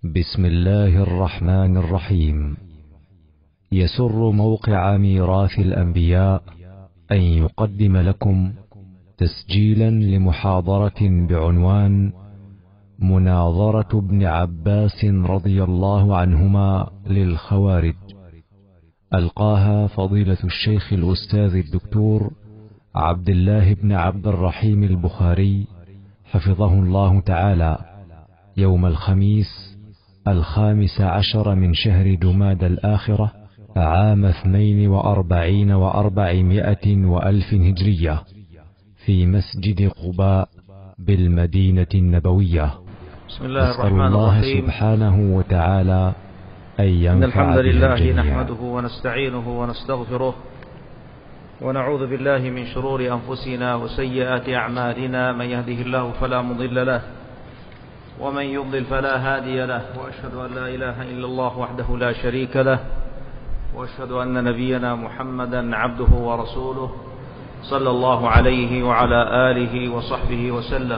بسم الله الرحمن الرحيم. يسر موقع ميراث الأنبياء أن يقدم لكم تسجيلا لمحاضرة بعنوان مناظرة ابن عباس رضي الله عنهما للخوارج، ألقاها فضيلة الشيخ الأستاذ الدكتور عبد الله بن عبد الرحيم البخاري حفظه الله تعالى يوم الخميس 15 من شهر جماد الآخرة عام 42 و400 وألف هجرية في مسجد قباء بالمدينة النبوية. بسم الله الرحمن الرحيم. سبحانه وتعالى أن ينفع الحمد لله الجميع. نحمده ونستعينه ونستغفره ونعوذ بالله من شرور أنفسنا وسيئات أعمالنا، من يهده الله فلا مضل له ومن يضلل فلا هادي له، وأشهد أن لا إله إلا الله وحده لا شريك له، وأشهد أن نبينا محمدا عبده ورسوله صلى الله عليه وعلى آله وصحبه وسلم.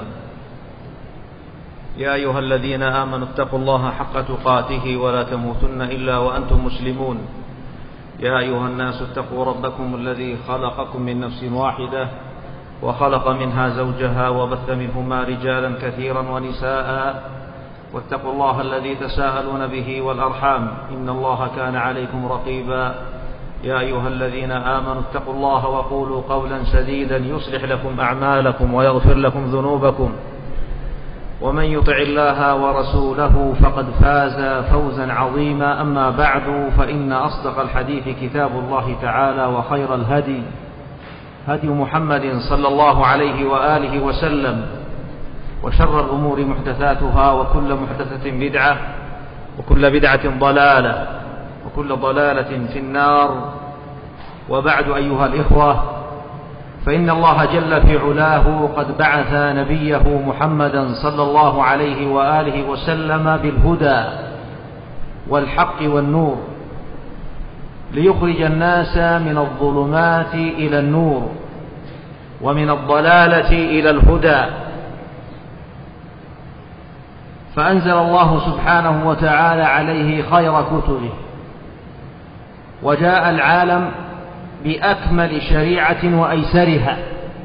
يا أيها الذين آمنوا اتقوا الله حق تقاته ولا تموتن إلا وأنتم مسلمون. يا أيها الناس اتقوا ربكم الذي خلقكم من نفس واحدة وخلق منها زوجها وبث منهما رجالا كثيرا ونساء، واتقوا الله الذي تساءلون به والأرحام إن الله كان عليكم رقيبا. يا أيها الذين آمنوا اتقوا الله وقولوا قولا سديدا يصلح لكم أعمالكم ويغفر لكم ذنوبكم، ومن يطع الله ورسوله فقد فاز فوزا عظيما. أما بعد، فإن أصدق الحديث كتاب الله تعالى، وخير الهدي هدي محمد صلى الله عليه وآله وسلم، وشر الأمور محدثاتها، وكل محدثة بدعة، وكل بدعة ضلالة، وكل ضلالة في النار. وبعد أيها الإخوة، فإن الله جل في علاه قد بعث نبيه محمدا صلى الله عليه وآله وسلم بالهدى والحق والنور، ليخرج الناس من الظلمات إلى النور ومن الضلالة إلى الهدى. فأنزل الله سبحانه وتعالى عليه خير كتبه، وجاء العالم بأكمل شريعة وأيسرها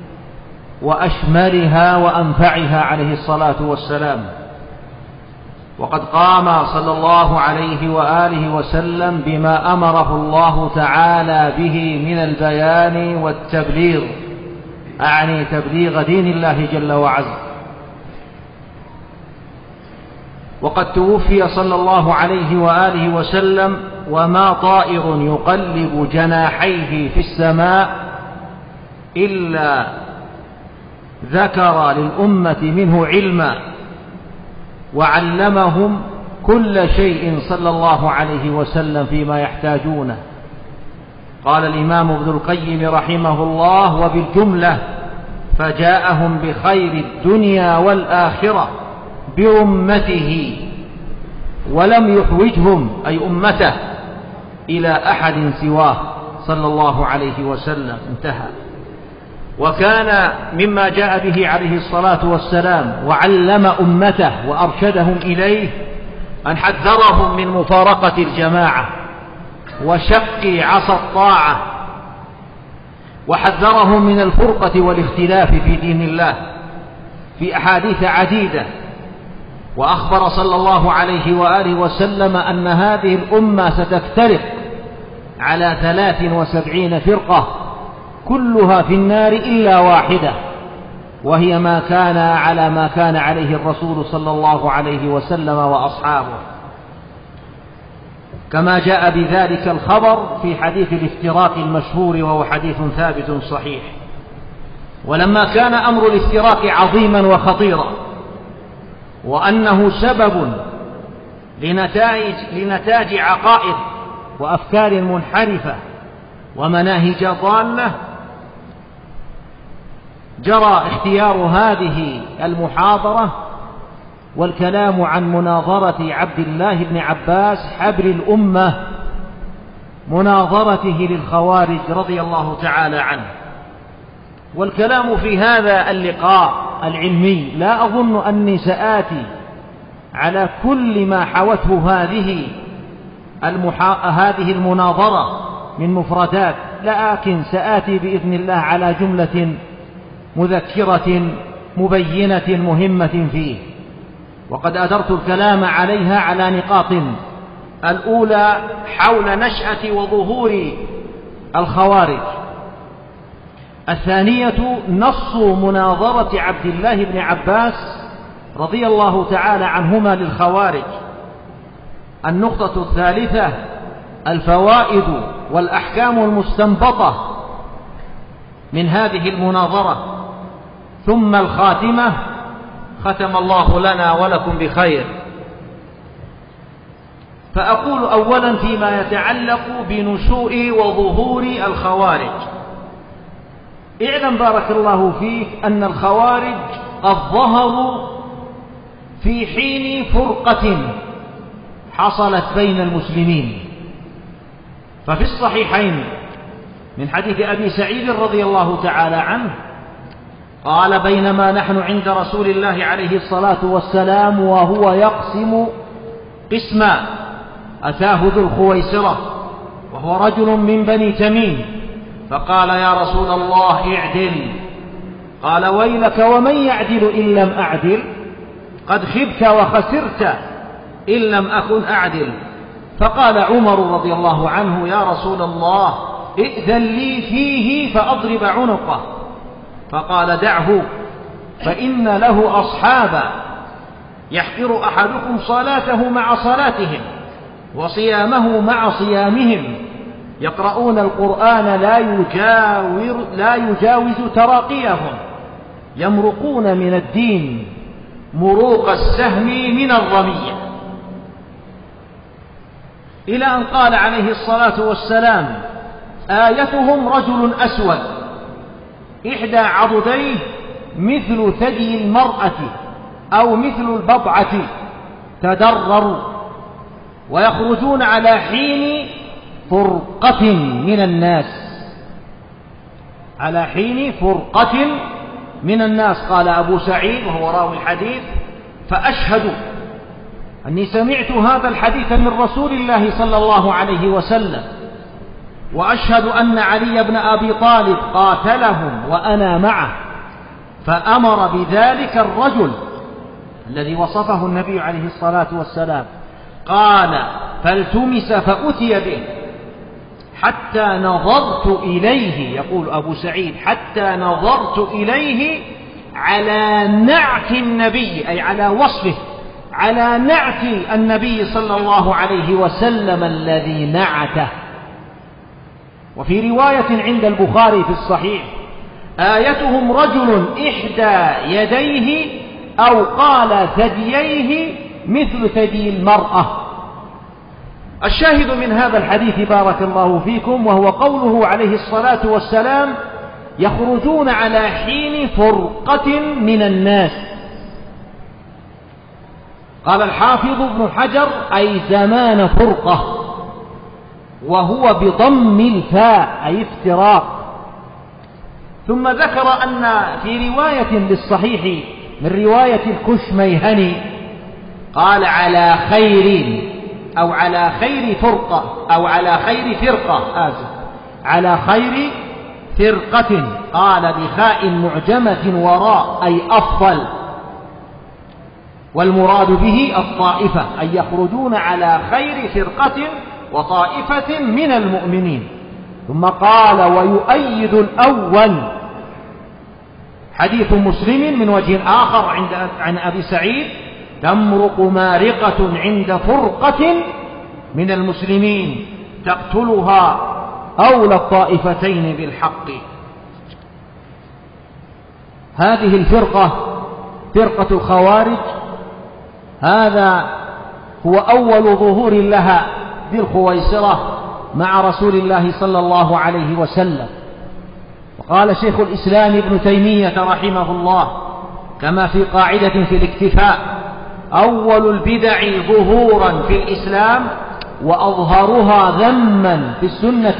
وأشملها وأنفعها عليه الصلاة والسلام. وقد قام صلى الله عليه وآله وسلم بما أمره الله تعالى به من البيان والتبليغ، أعني تبليغ دين الله جل وعز. وقد توفي صلى الله عليه وآله وسلم وما طائر يقلب جناحيه في السماء إلا ذكر للأمة منه علما، وعلمهم كل شيء صلى الله عليه وسلم فيما يحتاجونه. قال الإمام ابن القيم رحمه الله: وبالجملة فجاءهم بخير الدنيا والآخرة بأمته، ولم يحوجهم أي أمته إلى أحد سواه صلى الله عليه وسلم. انتهى. وكان مما جاء به عليه الصلاة والسلام وعلم أمته وأرشدهم إليه أن حذرهم من مفارقة الجماعة وشق عصا الطاعة، وحذرهم من الفرقة والاختلاف في دين الله في أحاديث عديدة. وأخبر صلى الله عليه وآله وسلم أن هذه الأمة ستفترق على 73 فرقة كلها في النار إلا واحدة، وهي ما كان عليه الرسول صلى الله عليه وسلم وأصحابه، كما جاء بذلك الخبر في حديث الافتراق المشهور، وهو حديث ثابت صحيح. ولما كان أمر الافتراق عظيما وخطيرا، وأنه سبب لنتاج عقائد وأفكار منحرفة ومناهج ضالة، جرى اختيار هذه المحاضرة والكلام عن مناظرة عبد الله بن عباس حبر الأمة، مناظرته للخوارج رضي الله تعالى عنه. والكلام في هذا اللقاء العلمي لا أظن أني سآتي على كل ما حوته هذه المناظرة من مفردات، لكن سآتي بإذن الله على جملة مذكرة مبينة مهمة فيه، وقد أدرت الكلام عليها على نقاط: الأولى حول نشأة وظهور الخوارج، الثانية نص مناظرة عبد الله بن عباس رضي الله تعالى عنهما للخوارج، النقطة الثالثة الفوائد والأحكام المستنبطة من هذه المناظرة، ثم الخاتمة: ختم الله لنا ولكم بخير. فأقول أولا فيما يتعلق بنشوء وظهور الخوارج: اعلم بارك الله فيك أن الخوارج قد ظهروا في حين فرقة حصلت بين المسلمين، ففي الصحيحين من حديث أبي سعيد رضي الله تعالى عنه قال: بينما نحن عند رسول الله عليه الصلاة والسلام وهو يقسم قسما، أتاه ذو الخويسرة وهو رجل من بني تميم، فقال: يا رسول الله اعدل. قال: ويلك ومن يعدل إن لم أعدل؟ قد خبت وخسرت إن لم أكن أعدل. فقال عمر رضي الله عنه: يا رسول الله ائذن لي فيه فأضرب عنقه. فقال: دعه فإن له أصحابا يحقر أحدكم صلاته مع صلاتهم وصيامه مع صيامهم، يقرؤون القرآن لا يجاوز تراقيهم، يمرقون من الدين مروق السهم من الرمية، إلى أن قال عليه الصلاة والسلام: آيتهم رجل أسود إحدى عضديه مثل ثدي المرأة أو مثل البضعة تدرر، ويخرجون على حين فرقة من الناس، على حين فرقة من الناس. قال أبو سعيد وهو راوي الحديث: فأشهد أني سمعت هذا الحديث من رسول الله صلى الله عليه وسلم، وأشهد أن علي بن أبي طالب قاتلهم وأنا معه، فأمر بذلك الرجل الذي وصفه النبي عليه الصلاة والسلام. قال: فالتمس فأتي به حتى نظرت إليه، يقول أبو سعيد: حتى نظرت إليه على نعت النبي، أي على وصفه، على نعت النبي صلى الله عليه وسلم الذي نعته. وفي رواية عند البخاري في الصحيح: آيتهم رجل إحدى يديه أو قال ثدييه مثل ثدي المرأة. الشاهد من هذا الحديث بارك الله فيكم وهو قوله عليه الصلاة والسلام: يخرجون على حين فرقة من الناس. قال الحافظ ابن حجر: أي زمان فرقة، وهو بضم الفاء أي افتراق. ثم ذكر أن في رواية للصحيح من رواية الكشميهني قال: على خير، أو على خير فرقة، أو على خير فرقة، على خير فرقة. قال بخاء معجمة وراء أي أفضل، والمراد به الطائفة، أي يخرجون على خير فرقة وطائفة من المؤمنين. ثم قال: ويؤيد الأول حديث مسلم من وجه آخر عن أبي سعيد: تمرق مارقة عند فرقة من المسلمين تقتلها أولى الطائفتين بالحق. هذه الفرقة فرقة الخوارج، هذا هو أول ظهور لها ذي الخويسرة مع رسول الله صلى الله عليه وسلم. وقال شيخ الإسلام ابن تيمية رحمه الله كما في قاعدة في الاكتفاء: أول البدع ظهورا في الإسلام وأظهرها ذما في السنة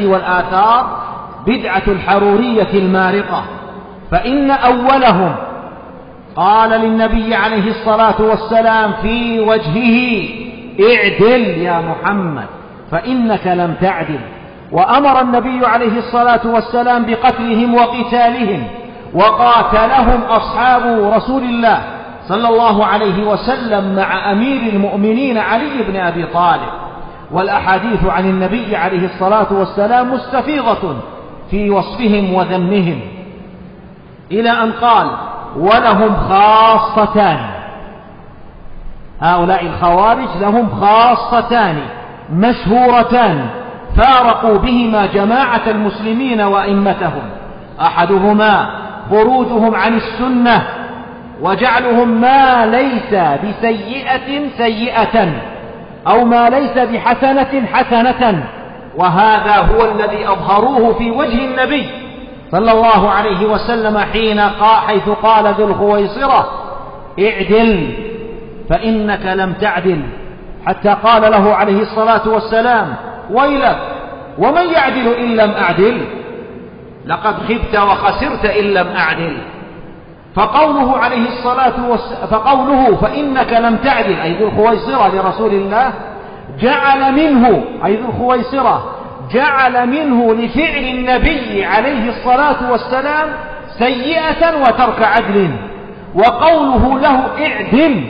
والآثار بدعة الحرورية المارقة، فإن أولهم قال للنبي عليه الصلاة والسلام في وجهه: اعدل يا محمد فإنك لم تعدل. وأمر النبي عليه الصلاة والسلام بقتلهم وقتالهم، وقاتلهم أصحاب رسول الله صلى الله عليه وسلم مع أمير المؤمنين علي بن أبي طالب. والأحاديث عن النبي عليه الصلاة والسلام مستفيضة في وصفهم وذمهم، إلى أن قال: ولهم خاصتان. هؤلاء الخوارج لهم خاصتان مشهورتان فارقوا بهما جماعة المسلمين وأئمتهم: أحدهما خروجهم عن السنة وجعلهم ما ليس بسيئة سيئة، أو ما ليس بحسنة حسنة، وهذا هو الذي أظهروه في وجه النبي صلى الله عليه وسلم حيث قال ذو الخويصرة: اعدل فإنك لم تعدل، حتى قال له عليه الصلاة والسلام: ويلك ومن يعدل إن لم أعدل؟ لقد خبت وخسرت إن لم أعدل. فقوله فإنك لم تعدل أي ذو الخويصرة لرسول الله جعل منه أي ذو الخويصرة جعل منه لفعل النبي عليه الصلاة والسلام سيئة وترك عدل. وقوله له اعدل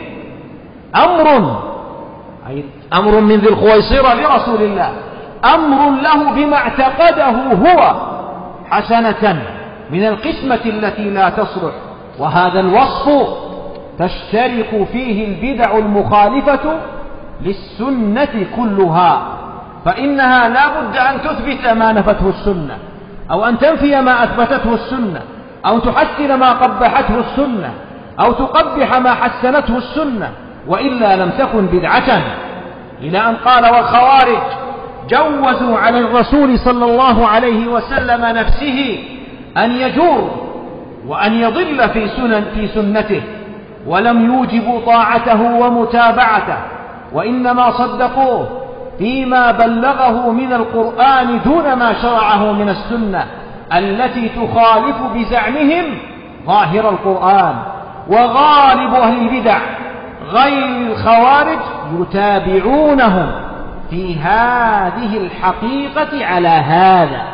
أمر من ذي الخويصرة لرسول الله، أمر له بما اعتقده هو حسنة من القسمة التي لا تصلح. وهذا الوصف تشترك فيه البدع المخالفة للسنة كلها، فإنها لا بد أن تثبت ما نفته السنة، أو أن تنفي ما أثبتته السنة، أو تحسن ما قبحته السنة، أو تقبح ما حسنته السنة، وإلا لم تكن بدعة. إلى أن قال: والخوارج جوزوا على الرسول صلى الله عليه وسلم نفسه أن يجور وأن يضل في سنته، ولم يوجبوا طاعته ومتابعته، وإنما صدقوه فيما بلغه من القرآن دون ما شرعه من السنة التي تخالف بزعمهم ظاهر القرآن. وغالب أهل البدع غير الخوارج يتابعونهم في هذه الحقيقة على هذا.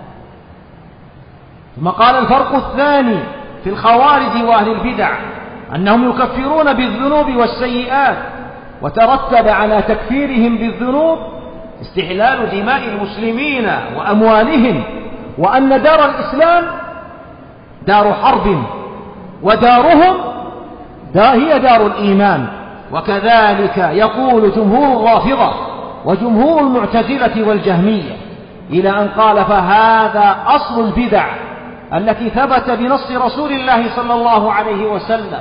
ثم قال: الفرق الثاني في الخوارج وأهل البدع أنهم يكفرون بالذنوب والسيئات، وترتب على تكفيرهم بالذنوب استحلال دماء المسلمين وأموالهم، وأن دار الإسلام دار حرب، ودارهم هي دار الإيمان. وكذلك يقول جمهور الرافضة وجمهور المعتزلة والجهمية، إلى أن قال: فهذا أصل البدع التي ثبت بنص رسول الله صلى الله عليه وسلم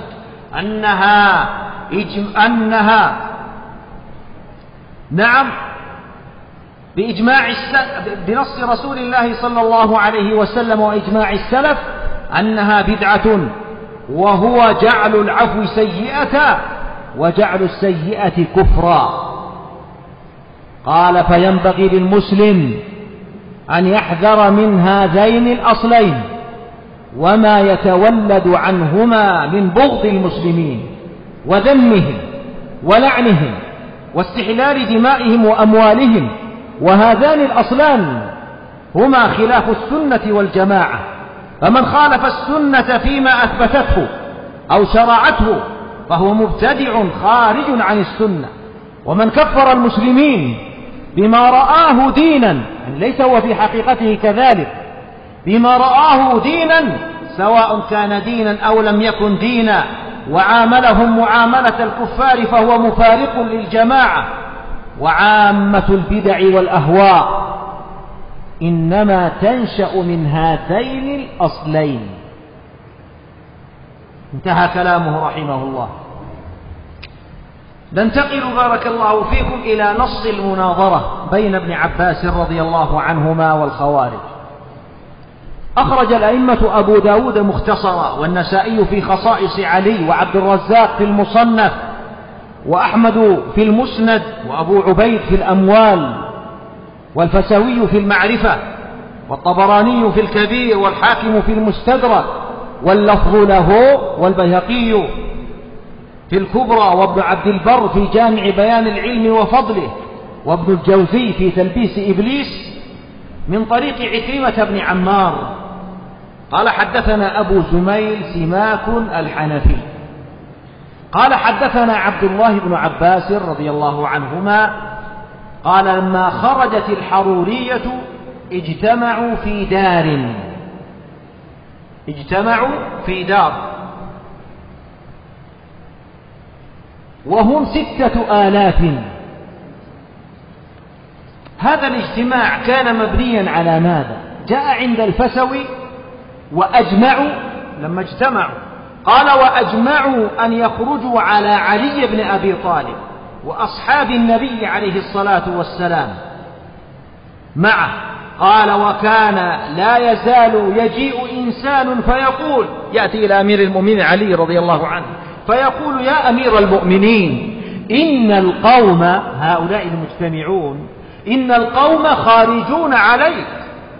أنها نعم بنص رسول الله صلى الله عليه وسلم وإجماع السلف أنها بدعة، وهو جعل العفو سيئة وجعل السيئة كفرا. قال: فينبغي للمسلم أن يحذر من هذين الأصلين وما يتولد عنهما من بغض المسلمين وذمهم ولعنهم واستحلال دمائهم وأموالهم. وهذان الأصلان هما خلاف السنة والجماعة، فمن خالف السنة فيما أثبتته أو شرعته فهو مبتدع خارج عن السنة. ومن كفر المسلمين بما رآه دينا، ليس هو في حقيقته كذلك، بما رآه دينا سواء كان دينا أو لم يكن دينا، وعاملهم معاملة الكفار، فهو مفارق للجماعة. وعامة البدع والأهواء إنما تنشأ من هذين الأصلين. انتهى كلامه رحمه الله. ننتقل بارك الله فيكم إلى نص المناظرة بين ابن عباس رضي الله عنهما والخوارج. أخرج الأئمة أبو داود مختصرا، والنسائي في خصائص علي، وعبد الرزاق في المصنف، وأحمد في المسند، وأبو عبيد في الأموال، والفسوي في المعرفة، والطبراني في الكبير، والحاكم في المستدرك، واللفظ له، والبيهقي في الكبرى، وابن عبد البر في جامع بيان العلم وفضله، وابن الجوزي في تلبيس إبليس من طريق عكرمة بن عمار قال حدثنا أبو زميل سماك الحنفي قال حدثنا عبد الله بن عباس رضي الله عنهما قال لما خرجت الحرورية اجتمعوا في دار وهم 6,000. هذا الاجتماع كان مبنيا على ماذا؟ جاء عند الفسوي وأجمعوا لما اجتمعوا قال وأجمعوا أن يخرجوا على علي بن أبي طالب وأصحاب النبي عليه الصلاة والسلام معه. قال وكان لا يزال يجيء إنسان فيقول، يأتي إلى أمير المؤمنين علي رضي الله عنه فيقول يا أمير المؤمنين إن القوم هؤلاء المجتمعون إن القوم خارجون عليك.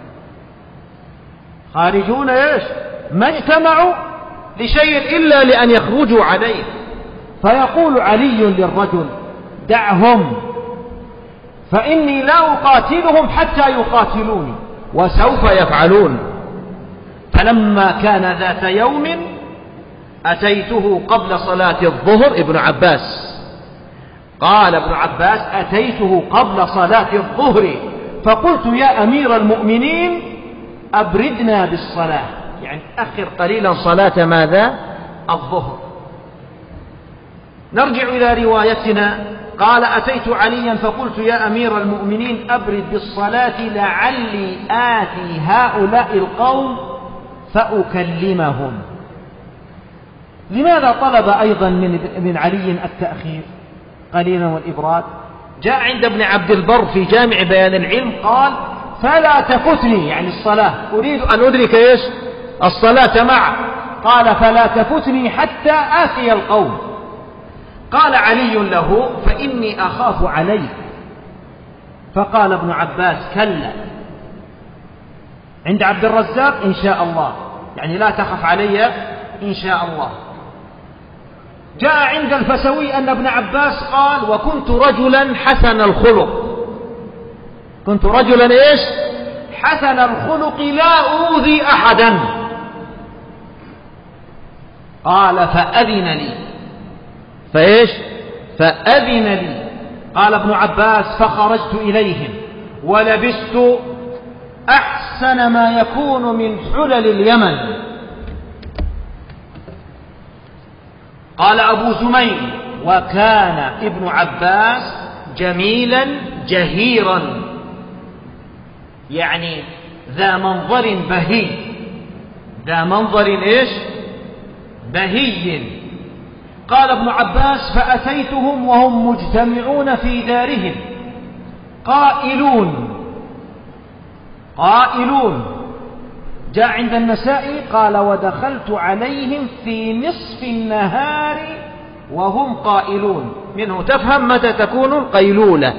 خارجون إيش؟ ما اجتمعوا لشيء إلا لأن يخرجوا عليك. فيقول علي للرجل دعهم فإني لا أقاتلهم حتى يقاتلوني وسوف يفعلون. فلما كان ذات يوم أتيته قبل صلاة الظهر. ابن عباس قال ابن عباس أتيته قبل صلاة الظهر فقلت يا أمير المؤمنين أبردنا بالصلاة، يعني أخر قليلا صلاة ماذا؟ الظهر. نرجع إلى روايتنا. قال أتيت عليا فقلت يا أمير المؤمنين أبرد بالصلاة لعلي آتي هؤلاء القوم فأكلمهم. لماذا طلب أيضا من علي التأخير قليلا والإبراد؟ جاء عند ابن عبد البر في جامع بيان العلم قال فلا تفتني، يعني الصلاة أريد أن أدرك إيش؟ الصلاة معه. قال فلا تفتني حتى آتي القوم. قال علي له فإني أخاف عليك. فقال ابن عباس كلا. عند عبد الرزاق إن شاء الله، يعني لا تخف علي إن شاء الله. جاء عند الفسوي أن ابن عباس قال وكنت رجلا حسن الخلق. كنت رجلا إيش؟ حسن الخلق لا أوذي أحدا. قال فأذن لي. فإيش؟ فأذن لي. قال ابن عباس فخرجت إليهم ولبست أحسن ما يكون من حلل اليمن. قال أبو زميل وكان ابن عباس جميلا جهيرا، يعني ذا منظر بهي. ذا منظر إيش؟ بهي. قال ابن عباس فأتيتهم وهم مجتمعون في دارهم قائلون. جاء عند النسائي قال ودخلت عليهم في نصف النهار وهم قائلون. منه تفهم متى تكون القيلولة.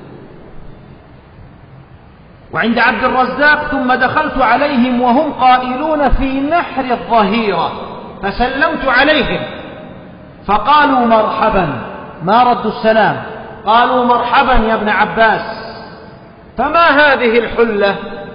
وعند عبد الرزاق ثم دخلت عليهم وهم قائلون في نحر الظهيرة فسلمت عليهم فقالوا مرحبا، ما ردوا السلام، قالوا مرحبا يا ابن عباس. فما هذه الحلة؟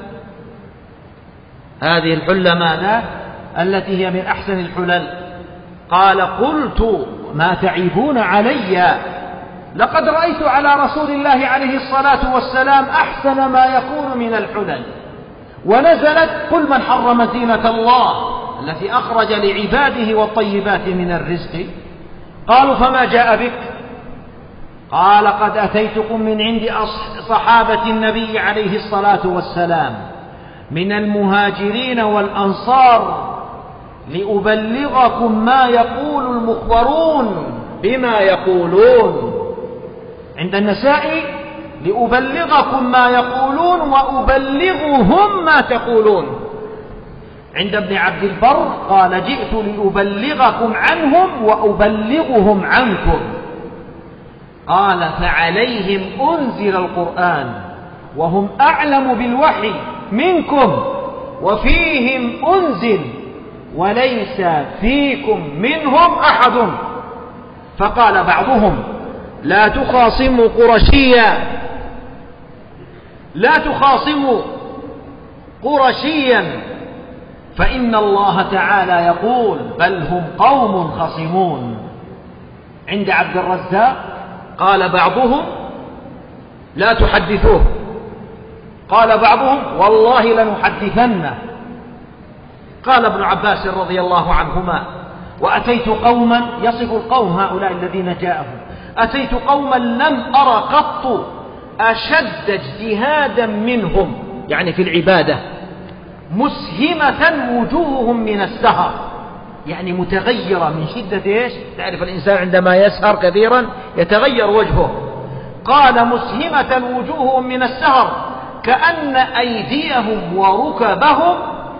هذه الحلة ماذا؟ التي هي من أحسن الحلل. قال قلت ما تعيبون علي؟ لقد رأيت على رسول الله عليه الصلاة والسلام أحسن ما يكون من الحلل. ونزلت قل من حرم زينة الله التي أخرج لعباده والطيبات من الرزق. قالوا فما جاء بك؟ قال قد أتيتكم من عند صحابة النبي عليه الصلاة والسلام من المهاجرين والأنصار لأبلغكم ما يقول المخبرون بما يقولون. عند النسائي لأبلغكم ما يقولون وأبلغهم ما تقولون. عند ابن عبد البر قال جئت لأبلغكم عنهم وأبلغهم عنكم. قال فعليهم أنزل القرآن وهم أعلم بالوحي منكم وفيهم أنزل وليس فيكم منهم أحد. فقال بعضهم لا تخاصموا قرشيا، لا تخاصموا قرشيا، فإن الله تعالى يقول بل هم قوم خصمون. عند عبد الرزاق قال بعضهم لا تحدثوه، قال بعضهم والله لنحدثنه. قال ابن عباس رضي الله عنهما وأتيت قوما، يصف القوم هؤلاء الذين جاءهم، أتيت قوما لم أرى قط أشد اجتهادا منهم، يعني في العبادة، مسهمة وجوههم من السهر، يعني متغيرة من شدة إيش؟ تعرف الإنسان عندما يسهر كثيرا يتغير وجهه. قال مسهمة وجوههم من السهر كأن أيديهم وركبهم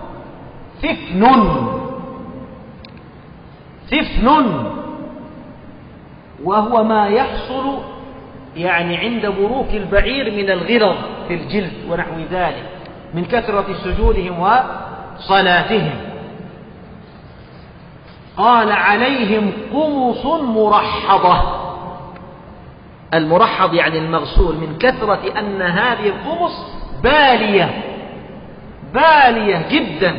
ثفن، وهو ما يحصل يعني عند بروك البعير من الغلظ في الجلد ونحو ذلك من كثرة سجودهم وصلاتهم. قال عليهم قمص مرحضة، المرحض يعني المغسول، من كثرة أن هذه القمص بالية جدا.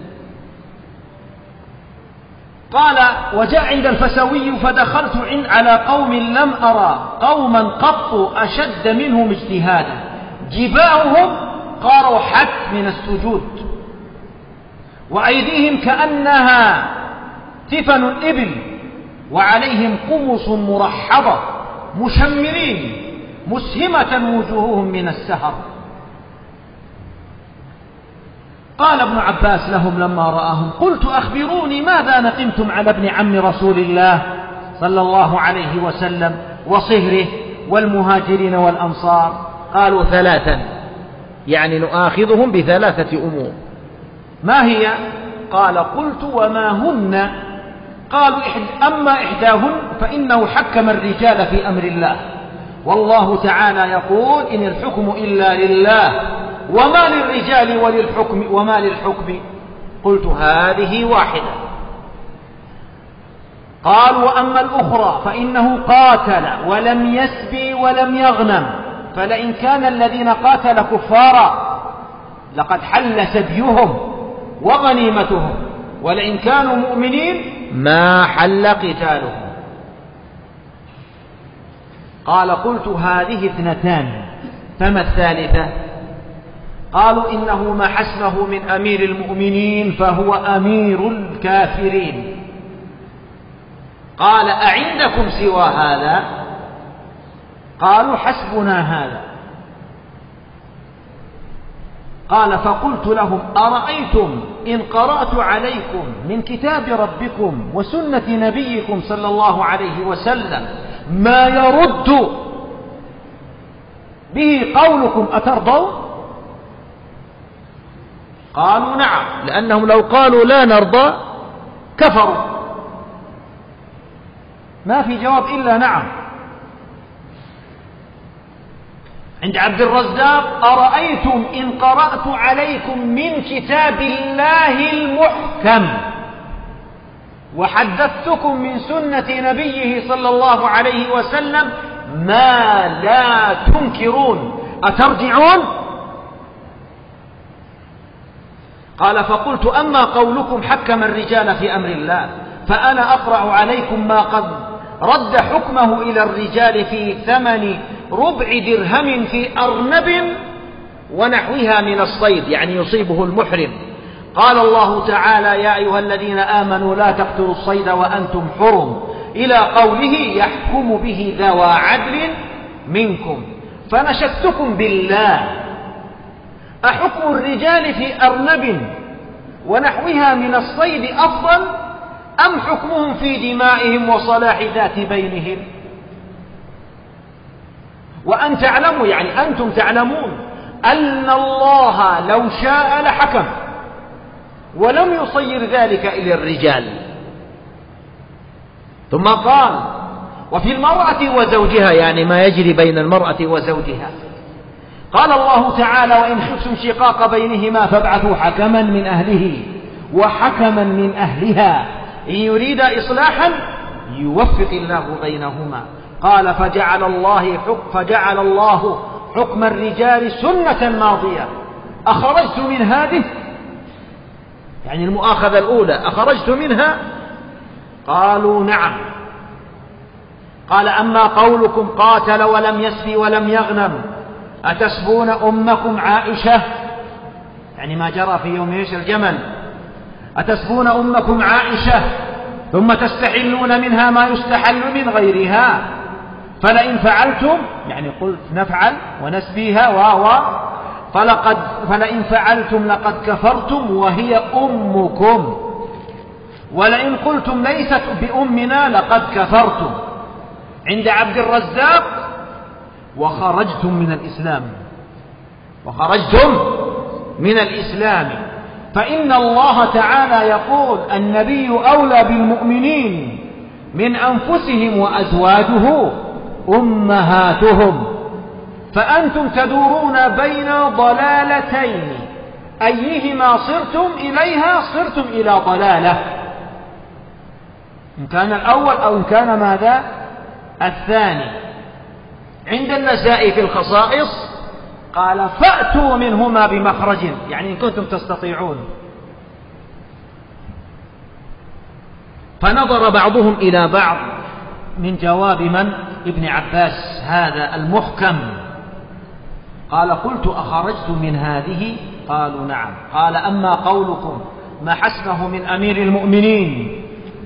قال وجاء عند الفسوي فدخلت على قوم لم أرى قوما قط أشد منهم اجتهادا، جباههم قرحت من السجود، وأيديهم كأنها تفن الإبل، وعليهم قمص مرحضة مشمرين مسهمة وجوههم من السهر. قال ابن عباس لهم لما رآهم قلت أخبروني ماذا نقمتم على ابن عم رسول الله صلى الله عليه وسلم وصهره والمهاجرين والأنصار؟ قالوا ثلاثا، يعني نؤاخذهم بثلاثة أمور. ما هي؟ قال قلت وما هن؟ قالوا أما إحداهن فإنه حكم الرجال في أمر الله، والله تعالى يقول إن الحكم إلا لله وما للرجال وما للحكم. قلت هذه واحدة. قال وأما الأخرى فإنه قاتل ولم يسبي ولم يغنم، فلئن كان الذين قاتل كفارا لقد حل سبيهم وغنيمتهم، ولئن كانوا مؤمنين ما حل قتالهم. قال قلت هذه اثنتان، فما الثالثة؟ قالوا إنه ما حسنه من أمير المؤمنين فهو أمير الكافرين. قال أعندكم سوى هذا؟ قالوا حسبنا هذا. قال فقلت لهم أرأيتم إن قرأت عليكم من كتاب ربكم وسنة نبيكم صلى الله عليه وسلم ما يرد به قولكم أترضون؟ قالوا نعم، لأنهم لو قالوا لا نرضى كفروا، ما في جواب إلا نعم. عند عبد الرزاق أرأيتم إن قرأت عليكم من كتاب الله المحكم وحدثتكم من سنة نبيه صلى الله عليه وسلم ما لا تنكرون أترجعون؟ قال فقلت أما قولكم حكم الرجال في أمر الله فأنا أقرأ عليكم ما قد رد حكمه إلى الرجال في ثمن ربع درهم في أرنب ونحوها من الصيد، يعني يصيبه المحرم. قال الله تعالى يا أيها الذين آمنوا لا تقتلوا الصيد وأنتم حرم، إلى قوله يحكم به ذوى عدل منكم. فنشدتكم بالله أحكم الرجال في أرنب ونحوها من الصيد أفضل أم حكمهم في دمائهم وصلاح ذات بينهم؟ وأن تعلموا، يعني أنتم تعلمون أن الله لو شاء لحكم ولم يصير ذلك إلى الرجال. ثم قال وفي المرأة وزوجها، يعني ما يجري بين المرأة وزوجها. قال الله تعالى وإن خفتم شقاق بينهما فابعثوا حكما من أهله وحكما من أهلها إن يريد إصلاحا يوفق الله بينهما. قال فجعل الله حكم الرجال سنة ماضية. أخرجت من هذه، يعني المؤاخذة الأولى، أخرجت منها؟ قالوا نعم. قال أما قولكم قاتل ولم يسبي ولم يغنم أتسبون أمكم عائشة، يعني ما جرى في يوم الجمل، أتسبون أمكم عائشة ثم تستحلون منها ما يستحل من غيرها، فلئن فعلتم، يعني قلت نفعل ونسبيها فلئن فعلتم لقد كفرتم وهي أمكم، ولئن قلتم ليست بأمنا لقد كفرتم. عند عبد الرزاق وخرجتم من الإسلام. فإن الله تعالى يقول النبي أولى بالمؤمنين من أنفسهم وأزواجه أمهاتهم، فأنتم تدورون بين ضلالتين، أيهما صرتم إليها صرتم إلى ضلالة، إن كان الأول أو إن كان ماذا الثاني. عند النسائي في الخصائص قال فأتوا منهما بمخرج، يعني إن كنتم تستطيعون. فنظر بعضهم إلى بعض من جواب من؟ ابن عباس هذا المحكم. قال قلت أخرجت من هذه؟ قالوا نعم. قال أما قولكم ما حسبه من أمير المؤمنين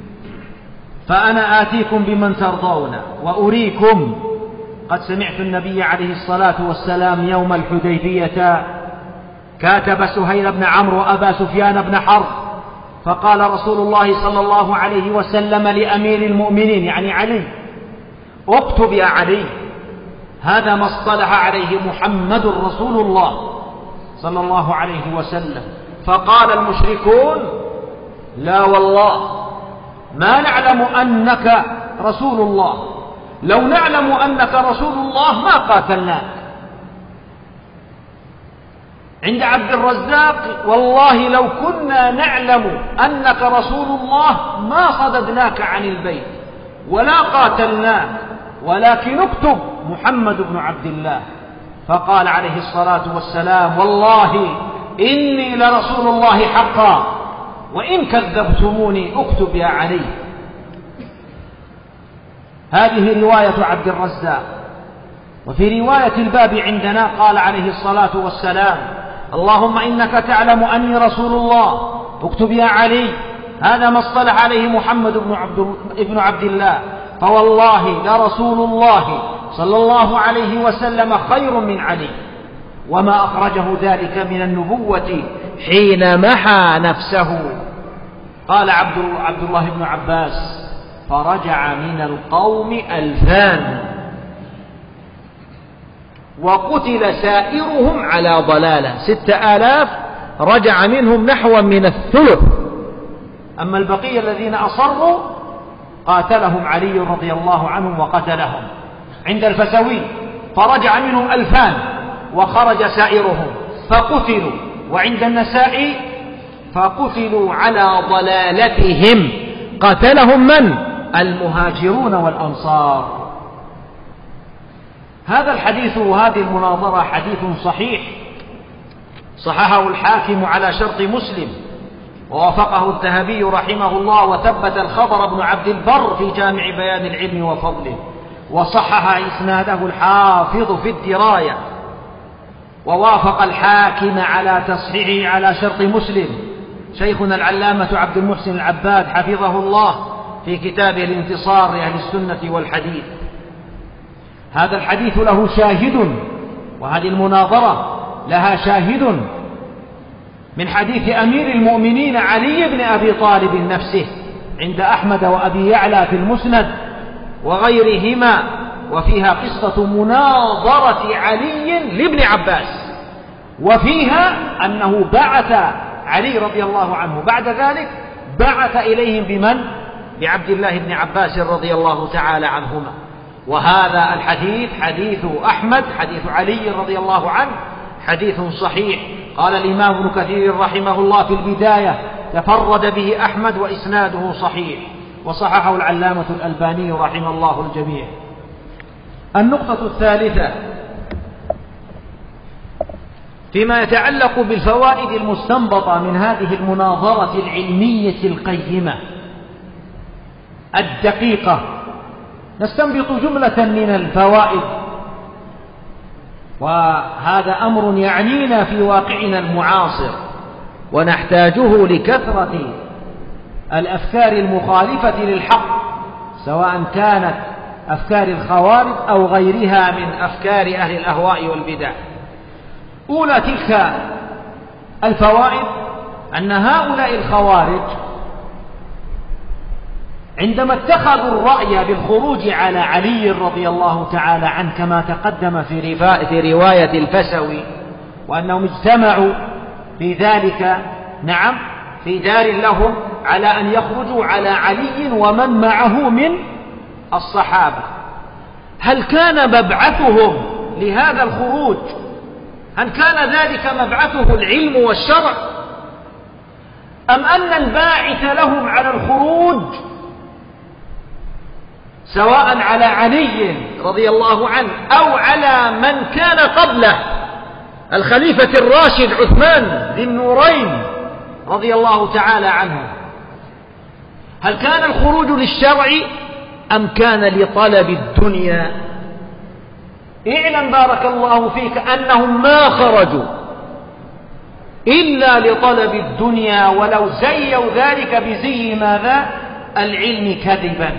فأنا آتيكم بمن ترضون وأريكم. قد سمعت النبي عليه الصلاة والسلام يوم الحديبية كاتب سهيل بن عمرو وأبا سفيان بن حرب، فقال رسول الله صلى الله عليه وسلم لأمير المؤمنين يعني علي اكتب يا علي، هذا ما اصطلح عليه محمد رسول الله صلى الله عليه وسلم. فقال المشركون لا والله ما نعلم أنك رسول الله، لو نعلم أنك رسول الله ما قاتلناك. عند عبد الرزاق والله لو كنا نعلم أنك رسول الله ما صددناك عن البيت ولا قاتلناك، ولكن اكتب محمد بن عبد الله. فقال عليه الصلاة والسلام والله إني لرسول الله حقا وإن كذبتموني اكتب يا علي. هذه رواية عبد الرزاق. وفي رواية الباب عندنا قال عليه الصلاة والسلام اللهم إنك تعلم أني رسول الله اكتب يا علي، هذا ما اصطلح عليه محمد بن عبد الله، فوالله لرسول الله صلى الله عليه وسلم خير من علي، وما أخرجه ذلك من النبوة حين محى نفسه. قال عبد الله بن عباس فرجع من القوم 2000 وقتل سائرهم على ضلالة، 6000 رجع منهم نحو من الثلث، أما البقية الذين أصروا قاتلهم علي رضي الله عنهم وقتلهم. عند الفسوي فرجع منهم 2000 وخرج سائرهم فقتلوا. وعند النسائي فقتلوا على ضلالتهم، قتلهم من؟ المهاجرون والأنصار. هذا الحديث وهذه المناظرة حديث صحيح صححه الحاكم على شرط مسلم ووافقه الذهبي رحمه الله، وثبت الخبر ابن عبد البر في جامع بيان العلم وفضله، وصحح إسناده الحافظ في الدراية، ووافق الحاكم على تصحيحه على شرط مسلم شيخنا العلامة عبد المحسن العباد حفظه الله في كتابه الانتصار لأهل السنة والحديث. هذا الحديث له شاهد، وهذه المناظرة لها شاهد من حديث أمير المؤمنين علي بن أبي طالب نفسه عند أحمد وأبي يعلى في المسند وغيرهما، وفيها قصة مناظرة علي لابن عباس، وفيها أنه بعث علي رضي الله عنه بعد ذلك بعث إليهم بمن؟ بعبد الله بن عباس رضي الله تعالى عنهما. وهذا الحديث حديث أحمد، حديث علي رضي الله عنه، حديث صحيح. قال الإمام ابن كثير رحمه الله في البداية تفرد به أحمد وإسناده صحيح، وصححه العلامة الألباني رحمه الله الجميع. النقطة الثالثة فيما يتعلق بالفوائد المستنبطة من هذه المناظرة العلمية القيمة الدقيقة، نستنبط جملة من الفوائد، وهذا أمر يعنينا في واقعنا المعاصر ونحتاجه لكثرة الأفكار المخالفة للحق، سواء كانت أفكار الخوارج أو غيرها من أفكار أهل الأهواء والبدع. أولى تلك الفوائد أن هؤلاء الخوارج عندما اتخذوا الرأي بالخروج على علي رضي الله تعالى عنه كما تقدم في رواية الفسوي، وأنهم اجتمعوا في ذلك في دار لهم على أن يخرجوا على علي ومن معه من الصحابة، هل كان مبعثهم لهذا الخروج، هل كان ذلك مبعثه العلم والشرع، أم أن الباعث لهم على الخروج سواء على علي رضي الله عنه أو على من كان قبله الخليفة الراشد عثمان ذي النورين رضي الله تعالى عنه، هل كان الخروج للشرع أم كان لطلب الدنيا؟ اعلم بارك الله فيك أنهم ما خرجوا إلا لطلب الدنيا، ولو زيوا ذلك بزي ماذا؟ العلم كذبا.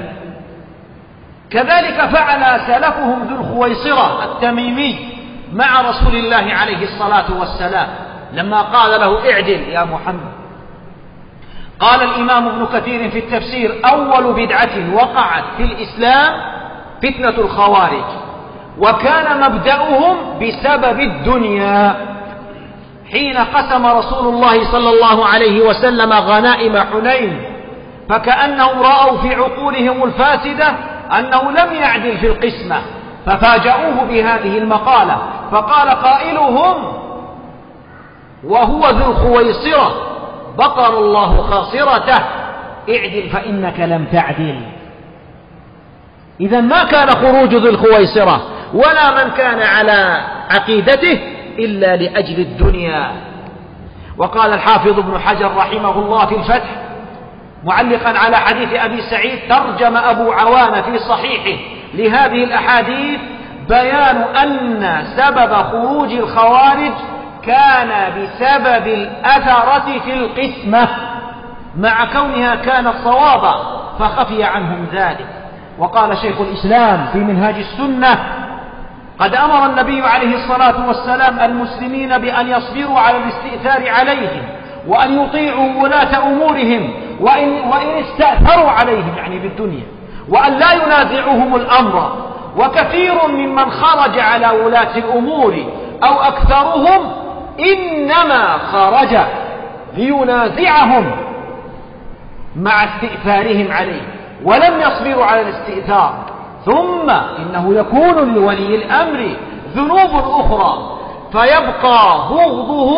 كذلك فعل سلفهم ذو الخويصرة التميمي مع رسول الله عليه الصلاة والسلام لما قال له اعدل يا محمد. قال الإمام ابن كثير في التفسير: أول بدعة وقعت في الإسلام فتنة الخوارج، وكان مبدأهم بسبب الدنيا، حين قسم رسول الله صلى الله عليه وسلم غنائم حنين، فكأنهم رأوا في عقولهم الفاسدة أنه لم يعدل في القسمة، ففاجأوه بهذه المقالة، فقال قائلهم وهو ذو الخويصرة: بطر الله خاصرته، اعدل فإنك لم تعدل. إذا ما كان خروج ذو الخويصرة ولا من كان على عقيدته إلا لأجل الدنيا. وقال الحافظ ابن حجر رحمه الله في الفتح معلقا على حديث أبي سعيد: ترجم أبو عوان في صحيحه لهذه الأحاديث بيان أن سبب خروج الخوارج كان بسبب الأثرة في القسمة، مع كونها كانت صوابا فخفي عنهم ذلك. وقال شيخ الإسلام في منهاج السنة: قد أمر النبي عليه الصلاة والسلام المسلمين بأن يصبروا على الاستئثار عليهم، وأن يطيعوا ولاة أمورهم وإن استأثروا عليهم يعني بالدنيا، وأن لا ينازعوهم الأمر. وكثير ممن خرج على ولاة الأمور أو أكثرهم إنما خرج لينازعهم مع استئثارهم عليه، ولم يصبروا على الاستئثار. ثم إنه يكون لولي الأمر ذنوب أخرى، فيبقى بغضه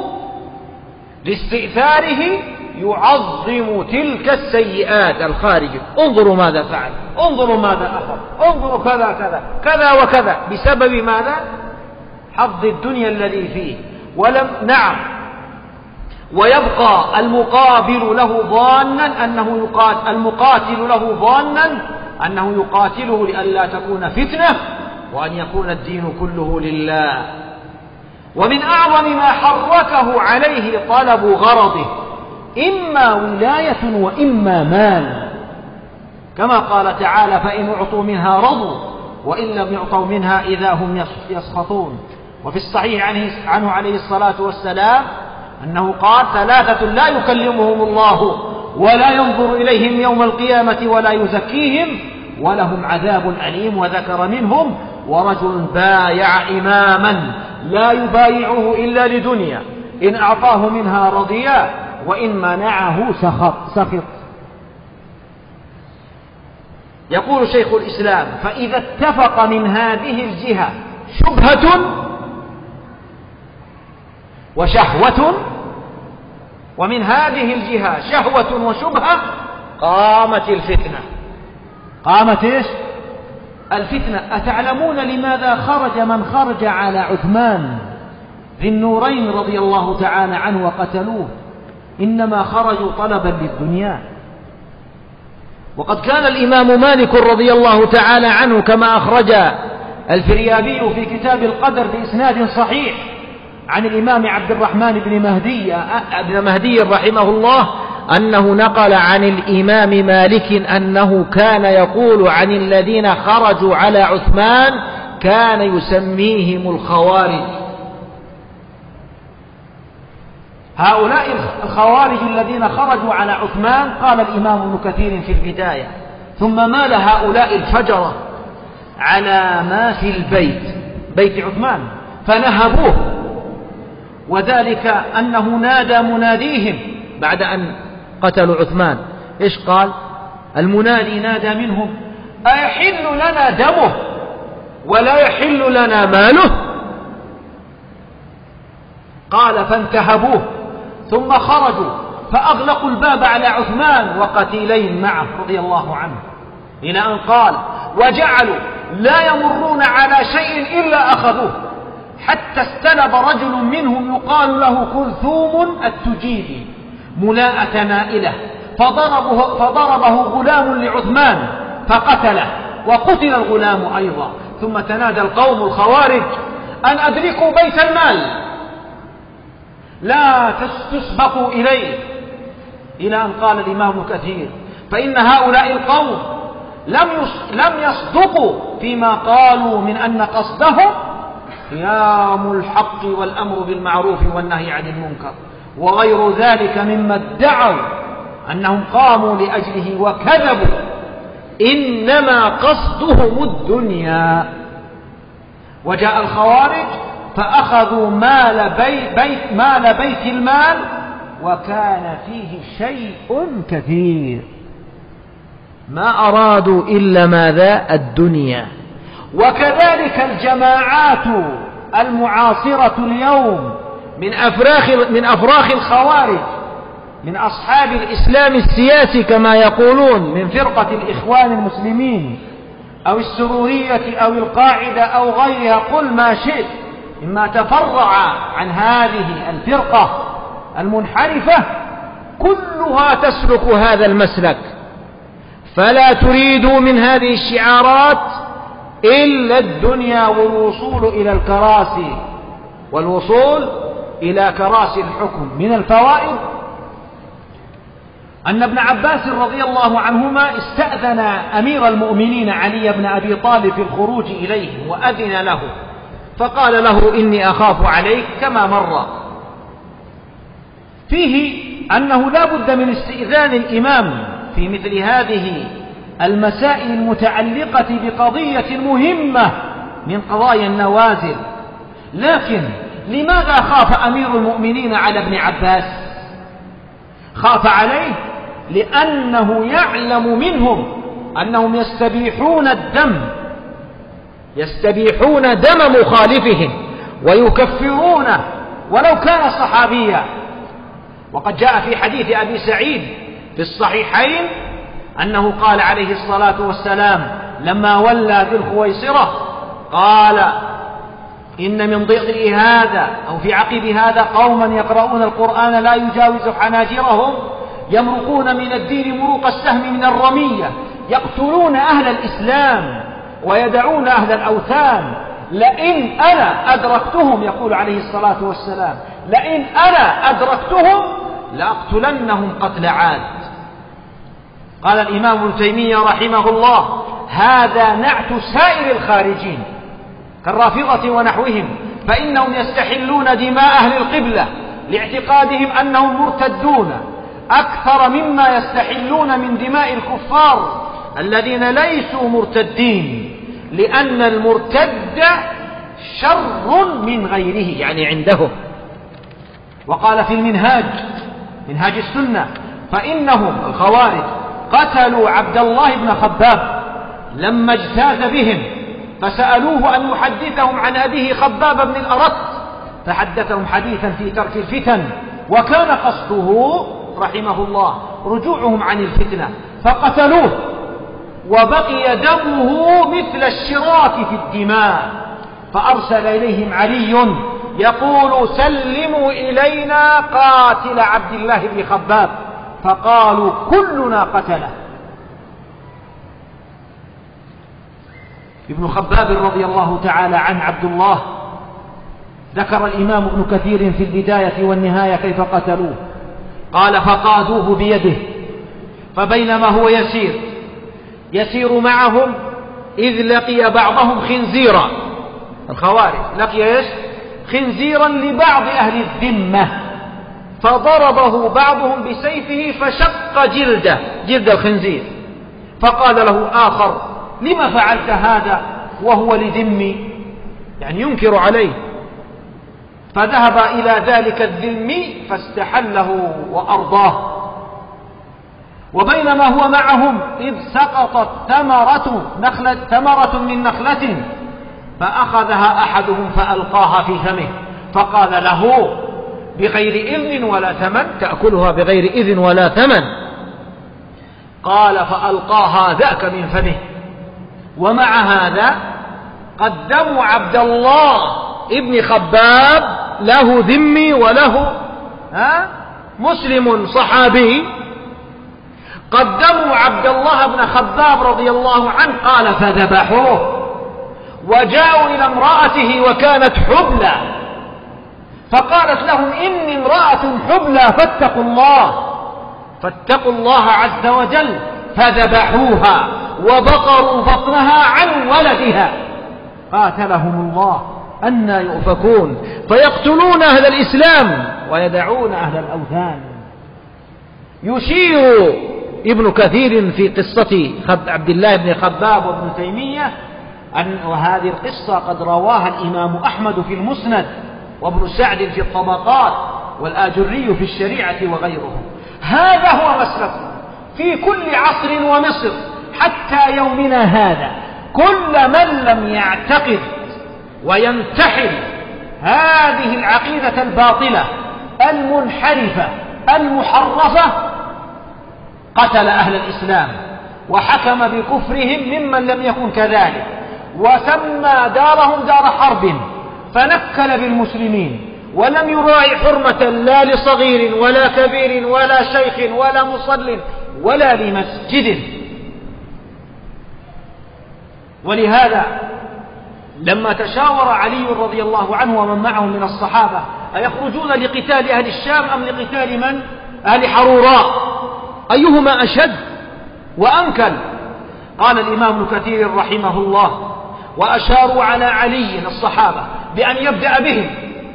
لاستئثاره يعظم تلك السيئات الخارجة. انظروا ماذا فعل، انظروا ماذا أخذ، انظروا كذا كذا كذا وكذا، بسبب ماذا؟ حظ الدنيا الذي فيه. ويبقى المقابل له ظانا أنه يقاتله لئلا تكون فتنة، وأن يكون الدين كله لله. ومن أعظم ما حركه عليه طلب غرضه، إما ولاية وإما مال، كما قال تعالى: فإن أعطوا منها رضوا وإن لم يعطوا منها إذا هم يسخطون. وفي الصحيح عنه عليه الصلاة والسلام أنه قال: ثلاثة لا يكلمهم الله ولا ينظر إليهم يوم القيامة ولا يزكيهم ولهم عذاب أليم. وذكر منهم: ورجل بايع إماما لا يبايعه إلا لدنيا، إن أعطاه منها رضيا وإن منعه سخط. يقول شيخ الإسلام: فإذا اتفق من هذه الجهة شبهة وشهوة ومن هذه الجهة شهوة وشبهة قامت الفتنة. قامت إيش؟ الفتنة. أتعلمون لماذا خرج من خرج على عثمان ذي النورين رضي الله تعالى عنه وقتلوه؟ إنما خرجوا طلبا للدنيا. وقد كان الإمام مالك رضي الله تعالى عنه كما أخرج الفريابي في كتاب القدر بإسناد صحيح عن الإمام عبد الرحمن بن مهدي رحمه الله أنه نقل عن الإمام مالك أنه كان يقول عن الذين خرجوا على عثمان كان يسميهم الخوارج. هؤلاء الخوارج الذين خرجوا على عثمان قال الإمام ابن كثير في البداية ثم مال هؤلاء الفجرة على ما في بيت عثمان فنهبوه، وذلك أنه نادى مناديهم بعد أن قتلوا عثمان. إيش قال؟ المنادي نادى منهم: أيحل لنا دمه ولا يحل لنا ماله؟ قال: فانتهبوه ثم خرجوا فأغلقوا الباب على عثمان وقتيلين معه رضي الله عنه، إلى أن قال: وجعلوا لا يمرون على شيء إلا أخذوه، حتى استلب رجل منهم يقال له كلثوم التجيبي ملاءة نائلة فضربه غلام لعثمان فقتله وقتل الغلام أيضا. ثم تنادى القوم الخوارج أن أدركوا بيت المال لا تسبقوا إليه، إلى أن قال الإمام ابن كثير: فإن هؤلاء القوم لم يصدقوا فيما قالوا من أن قصدهم قيام الحق والأمر بالمعروف والنهي عن المنكر وغير ذلك مما ادعوا أنهم قاموا لأجله وكذبوا، إنما قصدهم الدنيا. وجاء الخوارج فأخذوا مال بيت المال وكان فيه شيء كثير، ما أرادوا إلا ماذا؟ الدنيا. وكذلك الجماعات المعاصرة اليوم من أفراخ الخوارج، من أصحاب الإسلام السياسي كما يقولون، من فرقة الإخوان المسلمين أو السرورية أو القاعدة أو غيرها، قل ما شئت، مما تفرع عن هذه الفرقة المنحرفة، كلها تسلك هذا المسلك، فلا تريدوا من هذه الشعارات إلا الدنيا والوصول إلى الكراسي والوصول إلى كراسي الحكم. من الفوائد أن ابن عباس رضي الله عنهما استأذن أمير المؤمنين علي بن أبي طالب في الخروج إليه وأذن له، فقال له: إني أخاف عليك، كما مر. فيه أنه لا بد من استئذان الإمام في مثل هذه المسائل المتعلقة بقضية مهمة من قضايا النوازل. لكن لماذا خاف أمير المؤمنين على ابن عباس؟ خاف عليه لأنه يعلم منهم أنهم يستبيحون دم مخالفهم ويكفرونه ولو كان صحابيا. وقد جاء في حديث أبي سعيد في الصحيحين أنه قال عليه الصلاة والسلام لما ولى ذي الخويصرة، قال: إن من ضئضئ هذا أو في عقب هذا قوما يقرؤون القرآن لا يجاوز حناجرهم يمرقون من الدين مروق السهم من الرمية، يقتلون أهل الإسلام ويدعون أهل الأوثان، لئن أنا أدركتهم، يقول عليه الصلاة والسلام، لئن أنا أدركتهم لأقتلنهم قتل عاد. قال الإمام ابن تيمية رحمه الله: هذا نعت سائر الخارجين كالرافضة ونحوهم، فإنهم يستحلون دماء أهل القبلة لاعتقادهم أنهم مرتدون أكثر مما يستحلون من دماء الكفار الذين ليسوا مرتدين، لأن المرتد شر من غيره، يعني عندهم. وقال في منهاج السنة: فإنهم الخوارج قتلوا عبد الله بن خباب لما اجتاز بهم، فسألوه أن يحدثهم عن أبيه خباب بن الأرت، فحدثهم حديثا في ترك الفتن وكان قصده رحمه الله رجوعهم عن الفتنة فقتلوه، وبقي دمه مثل الشراك في الدماء، فأرسل إليهم علي يقول سلموا إلينا قاتل عبد الله بن خباب، فقالوا كلنا قتله. ابن خباب رضي الله تعالى عن عبد الله ذكر الإمام ابن كثير في البداية والنهاية كيف قتلوه، قال فقادوه بيده، فبينما هو يسير معهم إذ لقي بعضهم خنزيرا، الخوارج لقي خنزيرا لبعض أهل الذمة، فضربه بعضهم بسيفه فشق جلد الخنزير، فقال له آخر لما فعلت هذا وهو لذمي، يعني ينكر عليه، فذهب إلى ذلك الذمي فاستحله وأرضاه. وبينما هو معهم إذ سقطت ثمرة من نخلة فأخذها أحدهم فألقاها في فمه، فقال له بغير إذن ولا ثمن تأكلها بغير إذن ولا ثمن، قال فألقاها ذاك من فمه. ومع هذا قدموا عبد الله ابن خباب له ذمي وله مسلم صحابي، قدموا عبد الله بن خباب رضي الله عنه، قال فذبحوه، وجاءوا إلى امرأته وكانت حبلى، فقالت لهم إني امرأة حبلى فاتقوا الله عز وجل، فذبحوها وبقروا بطنها عن ولدها، قاتلهم الله أنى يؤفكون، فيقتلون أهل الإسلام ويدعون أهل الأوثان. يشير ابن كثير في قصة عبد الله بن خباب وابن تيمية وهذه القصة قد رواها الإمام أحمد في المسند، وابن سعد في الطبقات، والآجري في الشريعة وغيرهم. هذا هو مسلكه في كل عصر ومصر حتى يومنا هذا. كل من لم يعتقد وينتحل هذه العقيدة الباطلة المنحرفة المحرفة قتل أهل الإسلام وحكم بكفرهم ممن لم يكن كذلك، وسمى دارهم دار حرب، فنكل بالمسلمين ولم يراعي حرمة لا لصغير ولا كبير ولا شيخ ولا مصل ولا لمسجد. ولهذا لما تشاور علي رضي الله عنه ومن معه من الصحابة أيخرجون لقتال أهل الشام أم لقتال من؟ أهل حروراء، أيهما أشد وأنكل؟ قال الإمام ابن كثير رحمه الله وأشاروا على علي الصحابة بأن يبدأ بهم،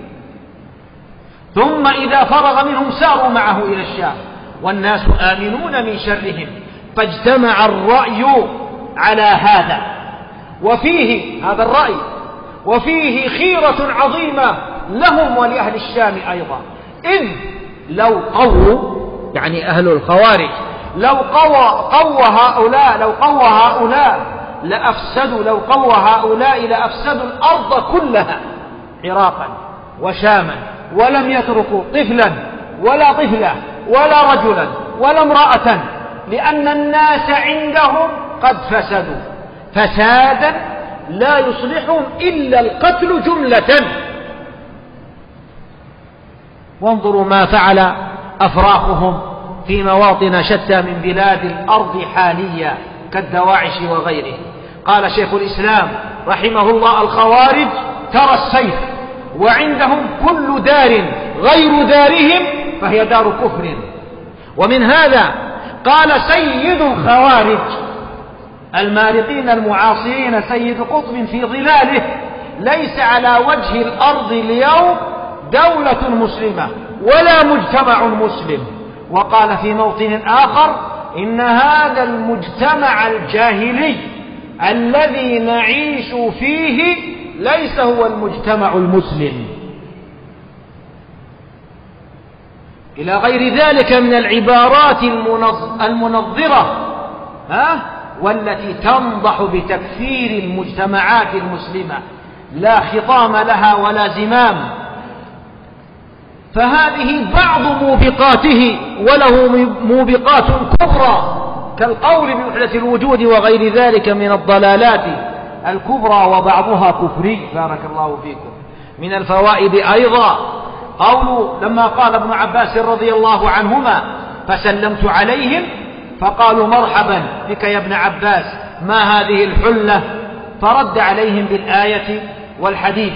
ثم إذا فرغ منهم ساروا معه إلى الشام، والناس آمنون من شرهم، فاجتمع الرأي على هذا، وفيه هذا الرأي وفيه خيرة عظيمة لهم ولأهل الشام أيضا، إذ لو قووا يعني أهل الخوارج لو قوى هؤلاء لأفسدوا الأرض كلها عراقا وشاما، ولم يتركوا طفلا ولا طفلة ولا رجلا ولا امرأة، لأن الناس عندهم قد فسدوا فسادا لا يصلحهم إلا القتل جملة. وانظروا ما فعل أفراخهم في مواطن شتى من بلاد الأرض حاليا كالدواعش وغيره. قال شيخ الإسلام رحمه الله الخوارج ترى السيف، وعندهم كل دار غير دارهم فهي دار كفر. ومن هذا قال سيد الخوارج المارقين المعاصرين سيد قطب في ظلاله ليس على وجه الأرض اليوم دولة مسلمة ولا مجتمع مسلم. وقال في موطن آخر إن هذا المجتمع الجاهلي الذي نعيش فيه ليس هو المجتمع المسلم، إلى غير ذلك من العبارات المنظرة والتي تنضح بتكفير المجتمعات المسلمة لا خطام لها ولا زمام. فهذه بعض موبقاته، وله موبقات كبرى كالقول بوحدة الوجود وغير ذلك من الضلالات الكبرى، وبعضها كفري. بارك الله فيكم. من الفوائد أيضا قول لما قال ابن عباس رضي الله عنهما: فسلمت عليهم فقالوا: مرحبا بك يا ابن عباس، ما هذه الحلة؟ فرد عليهم بالآية والحديث.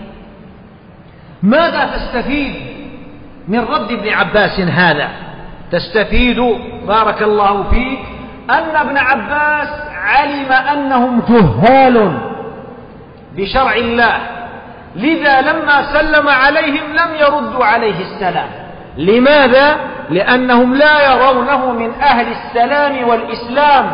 ماذا تستفيد من رد ابن عباس هذا؟ تستفيد بارك الله فيك أن ابن عباس علم أنهم جهال بشرع الله، لذا لما سلم عليهم لم يردوا عليه السلام. لماذا؟ لأنهم لا يرونه من أهل السلام والإسلام،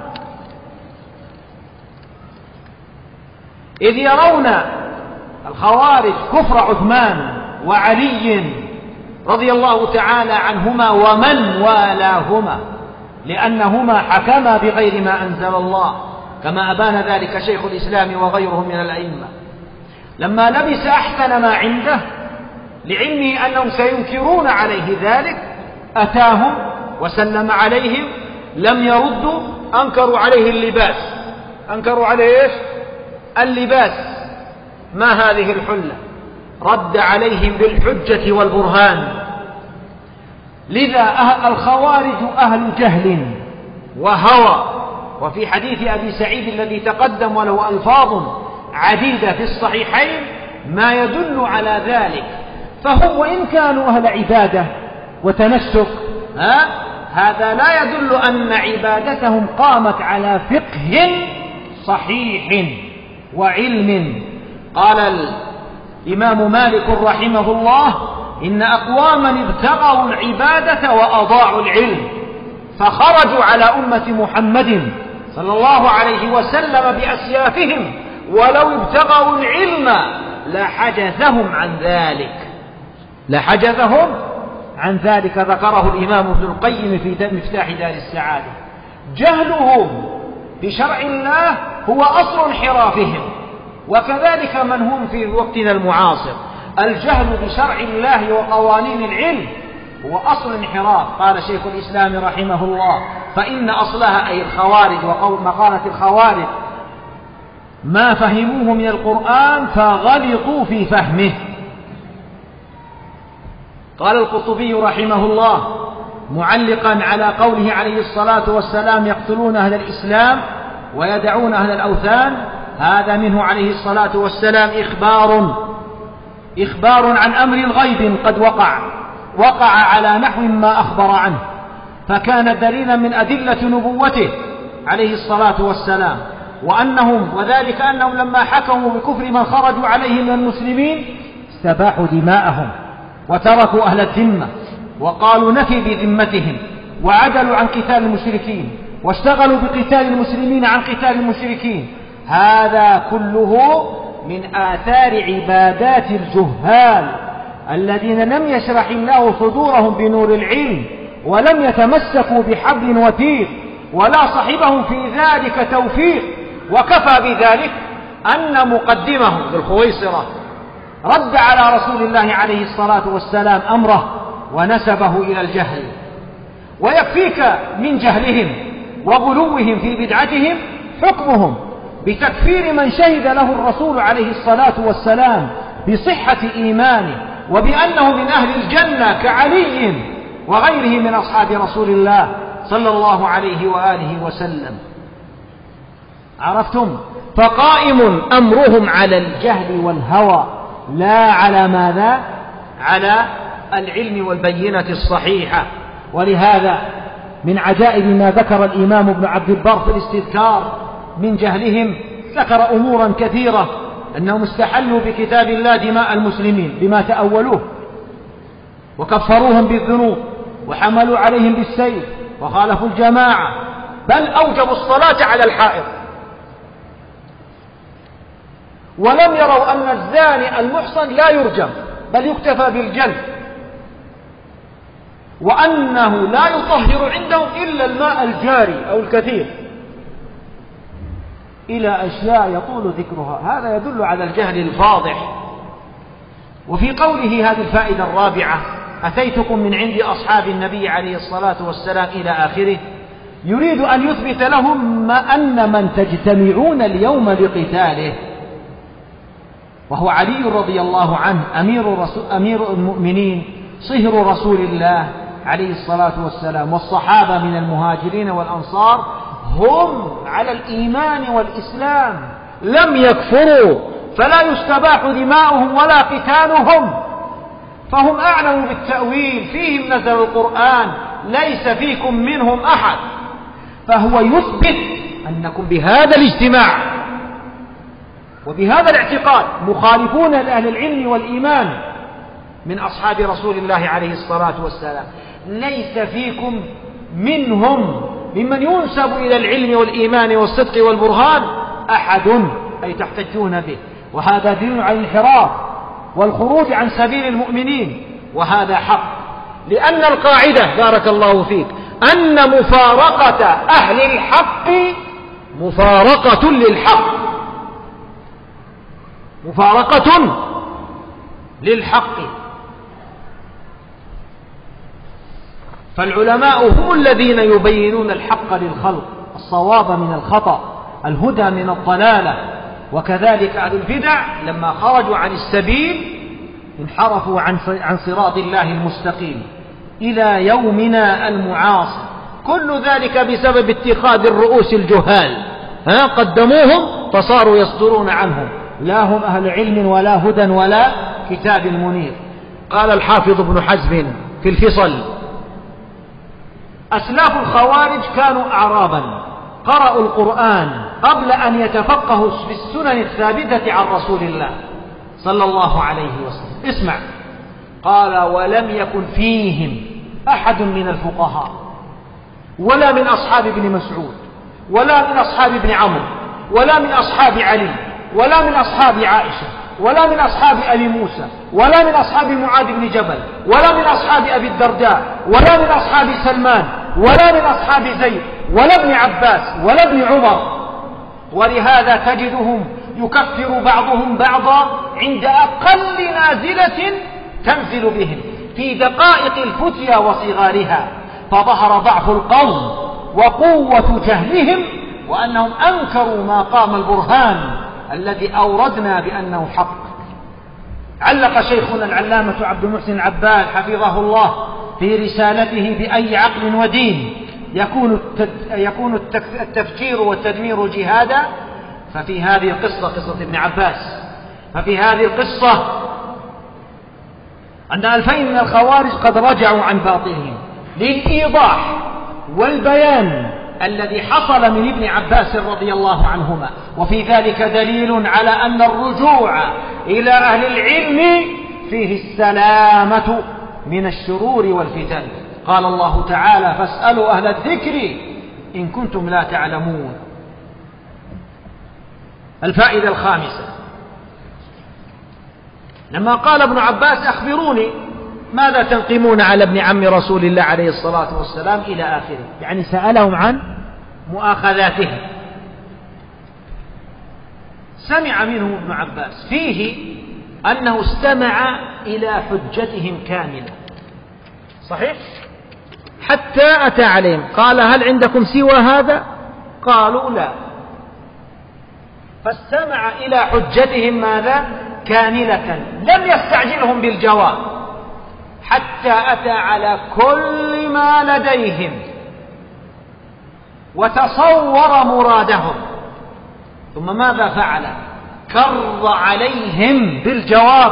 إذ يرون الخوارج كفر عثمان وعلي رضي الله تعالى عنهما ومن والاهما، لأنهما حكما بغير ما أنزل الله، كما أبان ذلك شيخ الإسلام وغيره من الأئمة. لما لبس أحسن ما عنده لعلمه أنهم سينكرون عليه ذلك، أتاهم وسلم عليهم، لم يردوا، أنكروا عليه اللباس. أنكروا عليه إيش؟ اللباس. ما هذه الحلة؟ رد عليهم بالحجة والبرهان. لذا الخوارج أهل جهل وهوى. وفي حديث أبي سعيد الذي تقدم وله ألفاظ عديدة في الصحيحين ما يدل على ذلك. فهم وإن كانوا أهل عبادة وتنسك، هذا لا يدل أن عبادتهم قامت على فقه صحيح وعلم. قال الإمام مالك رحمه الله: إن أقواما ابتغوا العبادة وأضاعوا العلم، فخرجوا على أمة محمد صلى الله عليه وسلم بأسيافهم، ولو ابتغوا العلم لحجزهم عن ذلك. لحجزهم عن ذلك. ذكره الإمام ابن القيم في مفتاح دار السعادة. جهلهم بشرع الله هو أصل انحرافهم، وكذلك من هم في وقتنا المعاصر. الجهل بشرع الله وقوانين العلم هو أصل انحراف. قال شيخ الإسلام رحمه الله: فإن أصلها أي الخوارج، مقالة الخوارج ما فهموه من القرآن فغلطوا في فهمه. قال القرطبي رحمه الله معلقا على قوله عليه الصلاة والسلام: يقتلون أهل الإسلام ويدعون أهل الأوثان، هذا منه عليه الصلاة والسلام إخبار عن أمر غيب قد وقع على نحو ما أخبر عنه، فكان دليلا من أدلة نبوته عليه الصلاة والسلام. وذلك أنهم لما حكموا بكفر من خرجوا عليه من المسلمين استباحوا دماءهم وتركوا أهل الذمة، وقالوا نفي بذمتهم، وعدلوا عن قتال المشركين، واشتغلوا بقتال المسلمين عن قتال المشركين. هذا كله من آثار عبادات الجهال الذين لم يشرح الله صدورهم بنور العلم، ولم يتمسكوا بحبل وثيق، ولا صحبهم في ذلك توفيق. وكفى بذلك أن مقدمهم ذو الخويصرة رد على رسول الله عليه الصلاة والسلام أمره ونسبه إلى الجهل. ويكفيك من جهلهم وغلوهم في بدعتهم حكمهم بتكفير من شهد له الرسول عليه الصلاة والسلام بصحة إيمانه وبأنه من أهل الجنة كعلي وغيره من أصحاب رسول الله صلى الله عليه وآله وسلم. عرفتم؟ فقائم أمرهم على الجهل والهوى، لا على ماذا؟ على العلم والبينة الصحيحة. ولهذا من عجائب ما ذكر الإمام ابن عبد البر في الاستذكار من جهلهم، ذكر أمورا كثيرة، أنهم استحلوا بكتاب الله دماء المسلمين بما تأولوه، وكفروهم بالذنوب، وحملوا عليهم بالسيف، وخالفوا الجماعة، بل أوجبوا الصلاة على الحائض، ولم يروا أن الزاني المحصن لا يرجم بل يكتفى بالجلد، وأنه لا يطهر عندهم إلا الماء الجاري أو الكثير، إلى أشياء يطول ذكرها. هذا يدل على الجهل الفاضح. وفي قوله هذه الفائدة الرابعة: أتيتكم من عند أصحاب النبي عليه الصلاة والسلام إلى آخره، يريد أن يثبت لهم أن من تجتمعون اليوم لقتاله وهو علي رضي الله عنه أمير المؤمنين صهر رسول الله عليه الصلاة والسلام، والصحابة من المهاجرين والأنصار هم على الإيمان والإسلام لم يكفروا، فلا يستباح دماؤهم ولا قتالهم، فهم أعلم بالتأويل، فيهم نزل القرآن، ليس فيكم منهم أحد. فهو يثبت أنكم بهذا الاجتماع وبهذا الاعتقاد مخالفون لأهل العلم والإيمان من أصحاب رسول الله عليه الصلاة والسلام، ليس فيكم منهم ممن ينسب إلى العلم والإيمان والصدق والبرهان أحد، أي تحتجون به، وهذا دين على الانحراف والخروج عن سبيل المؤمنين، وهذا حق، لأن القاعدة بارك الله فيك أن مفارقة أهل الحق مفارقة للحق، مفارقة للحق. فالعلماء هم الذين يبينون الحق للخلق، الصواب من الخطأ، الهدى من الضلالة. وكذلك أهل البدع لما خرجوا عن السبيل انحرفوا عن صراط الله المستقيم إلى يومنا المعاصر، كل ذلك بسبب اتخاذ الرؤوس الجهال، قدموهم فصاروا يصدرون عنهم، لا هم أهل علم ولا هدى ولا كتاب منير. قال الحافظ ابن حزم في الفصل: أسلاف الخوارج كانوا أعرابا قرأوا القرآن قبل أن يتفقهوا في السنن الثابتة عن رسول الله صلى الله عليه وسلم. اسمع، قال: ولم يكن فيهم أحد من الفقهاء ولا من أصحاب ابن مسعود ولا من أصحاب ابن عمرو ولا من أصحاب علي ولا من أصحاب عائشة ولا من أصحاب أبي موسى ولا من أصحاب معاذ بن جبل ولا من أصحاب أبي الدرداء ولا من أصحاب سلمان ولا من أصحاب زيد ولا ابن عباس ولا ابن عمر، ولهذا تجدهم يكفر بعضهم بعضا عند أقل نازلة تنزل بهم في دقائق الفتيا وصغارها، فظهر ضعف القوم وقوة جهلهم، وأنهم أنكروا ما قام البرهان الذي أوردنا بأنه حق. علق شيخنا العلامة عبد المحسن العباد حفظه الله في رسالته: بأي عقل ودين يكون التفجير والتدمير جهادا؟ ففي هذه القصة، قصة ابن عباس، ففي هذه القصة أن 2000 من الخوارج قد رجعوا عن باطلهم للإيضاح والبيان الذي حصل من ابن عباس رضي الله عنهما، وفي ذلك دليل على أن الرجوع إلى أهل العلم فيه السلامة من الشرور والفتن. قال الله تعالى: فاسألوا أهل الذكر إن كنتم لا تعلمون. الفائدة الخامسة: لما قال ابن عباس: أخبروني ماذا تنقمون على ابن عم رسول الله عليه الصلاة والسلام إلى آخره، يعني سألهم عن مؤاخذاتهم. سمع منهم ابن عباس فيه أنه استمع إلى حجتهم كاملة، صحيح؟ حتى أتى عليهم قال: هل عندكم سوى هذا؟ قالوا لا، فاستمع إلى حجتهم ماذا؟ كاملة، لم يستعجلهم بالجواب حتى أتى على كل ما لديهم وتصور مرادهم، ثم ماذا فعل؟ كر عليهم بالجواب،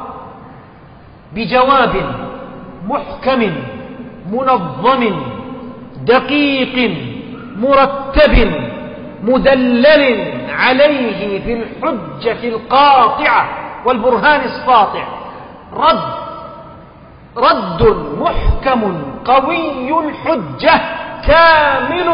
بجواب محكم منظم دقيق مرتب مدلل عليه في الحجة القاطعة والبرهان الساطع، رد محكم قوي الحجة كامل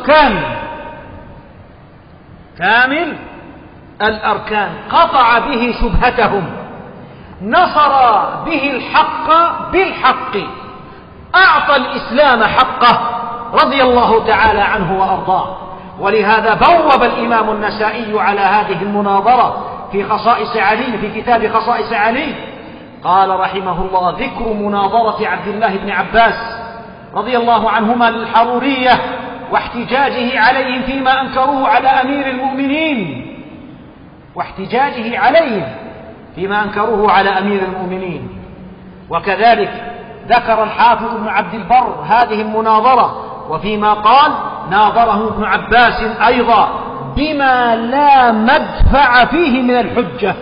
الأركان، قطع به شبهتهم، نصر به الحق بالحق، أعطى الإسلام حقه رضي الله تعالى عنه وأرضاه. ولهذا بوب الإمام النسائي على هذه المناظرة في خصائص علي، في كتاب خصائص علي، قال رحمه الله: ذكر مناظرة عبد الله بن عباس رضي الله عنهما للحرورية واحتجاجه عليهم فيما أنكروه على أمير المؤمنين، واحتجاجه عليهم فيما أنكروه على أمير المؤمنين. وكذلك ذكر الحافظ ابن عبد البر هذه المناظرة، وفيما قال: ناظره ابن عباس أيضا بما لا مدفع فيه من الحجة.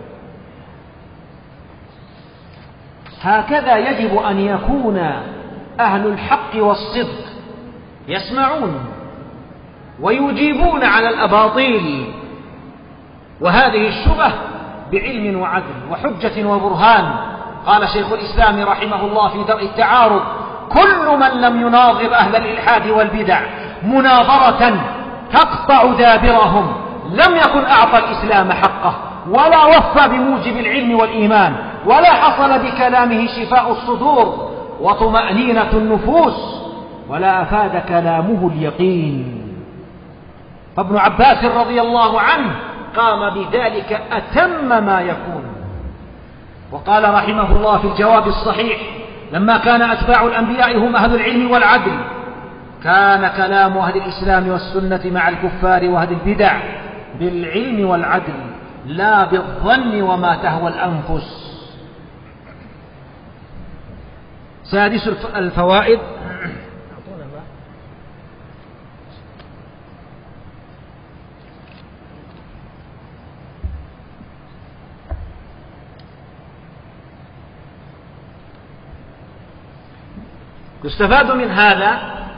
هكذا يجب أن يكون أهل الحق والصدق، يسمعون ويجيبون على الأباطيل، وهذه الشبه بعلم وعدل وحجة وبرهان. قال شيخ الإسلام رحمه الله في درء التعارض: كل من لم يناظر أهل الإلحاد والبدع مناظرة تقطع دابرهم لم يكن أعطى الإسلام حقه، ولا وفى بموجب العلم والإيمان، ولا حصل بكلامه شفاء الصدور وطمأنينة النفوس، ولا أفاد كلامه اليقين. فابن عباس رضي الله عنه قام بذلك أتم ما يكون. وقال رحمه الله في الجواب الصحيح: لما كان أتباع الأنبياء هم أهل العلم والعدل، كان كلام أهل الإسلام والسنة مع الكفار وأهل البدع بالعلم والعدل لا بالظن وما تهوى الأنفس. سادس الفوائد: يستفاد من هذا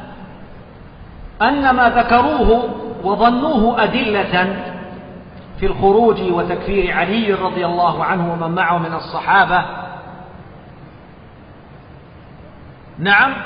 أن ما ذكروه وظنوه أدلة في الخروج وتكفير علي رضي الله عنه ومن معه من الصحابة، نعم،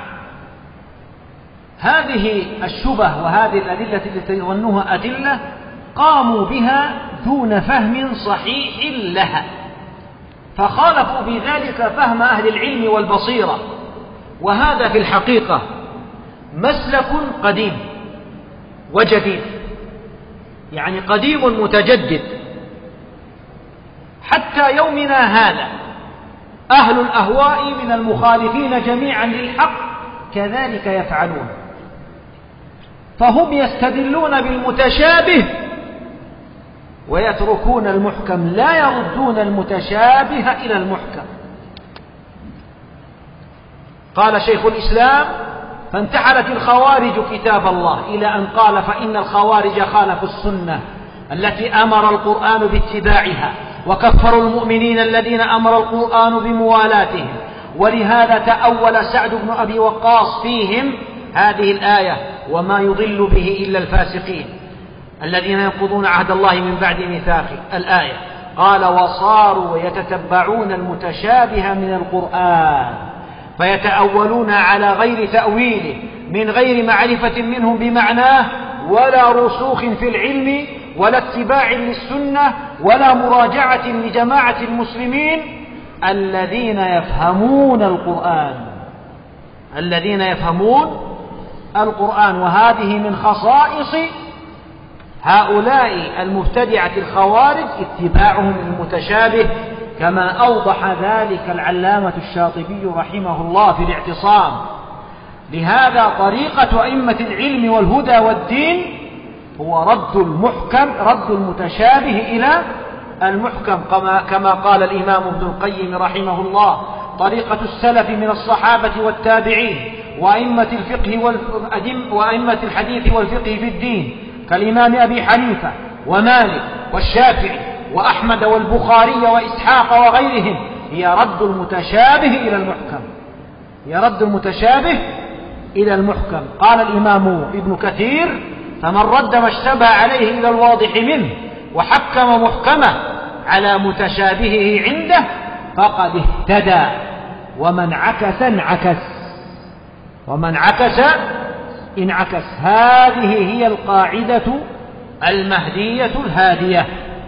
هذه الشبه وهذه الأدلة التي ظنوها أدلة قاموا بها دون فهم صحيح لها، فخالفوا بذلك فهم أهل العلم والبصيرة. وهذا في الحقيقة مسلك قديم وجديد، يعني قديم متجدد حتى يومنا هذا. أهل الأهواء من المخالفين جميعا للحق كذلك يفعلون، فهم يستدلون بالمتشابه ويتركون المحكم، لا يردون المتشابه إلى المحكم. قال شيخ الإسلام: فانتحلت الخوارج كتاب الله، إلى أن قال: فإن الخوارج خالفوا السنة التي أمر القرآن باتباعها، وكفروا المؤمنين الذين أمر القرآن بموالاتهم، ولهذا تأول سعد بن أبي وقاص فيهم هذه الآية: وما يضل به إلا الفاسقين الذين ينقضون عهد الله من بعد ميثاقه. الآية قال: وصاروا يتتبعون المتشابه من القرآن فيتأولون على غير تأويله من غير معرفة منهم بمعناه، ولا رسوخ في العلم، ولا اتباع للسنة، ولا مراجعة لجماعة المسلمين الذين يفهمون القرآن. وهذه من خصائص هؤلاء المبتدعة الخوارج اتباعهم للمتشابه، كما أوضح ذلك العلامة الشاطبي رحمه الله في الاعتصام. لهذا طريقة أئمة العلم والهدى والدين هو رد المتشابه إلى المحكم، كما قال الإمام ابن القيم رحمه الله: طريقة السلف من الصحابة والتابعين وأئمة الحديث والفقه في الدين كالإمام أبي حنيفة ومالك والشافعي وأحمد والبخاري وإسحاق وغيرهم، هي رد المتشابه إلى المحكم. قال الإمام ابن كثير: فمن رد ما اشتبه عليه إلى الواضح منه وحكم محكمه على متشابهه عنده فقد اهتدى، ومن عكس انعكس. هذه هي القاعدة المهدية الهادية.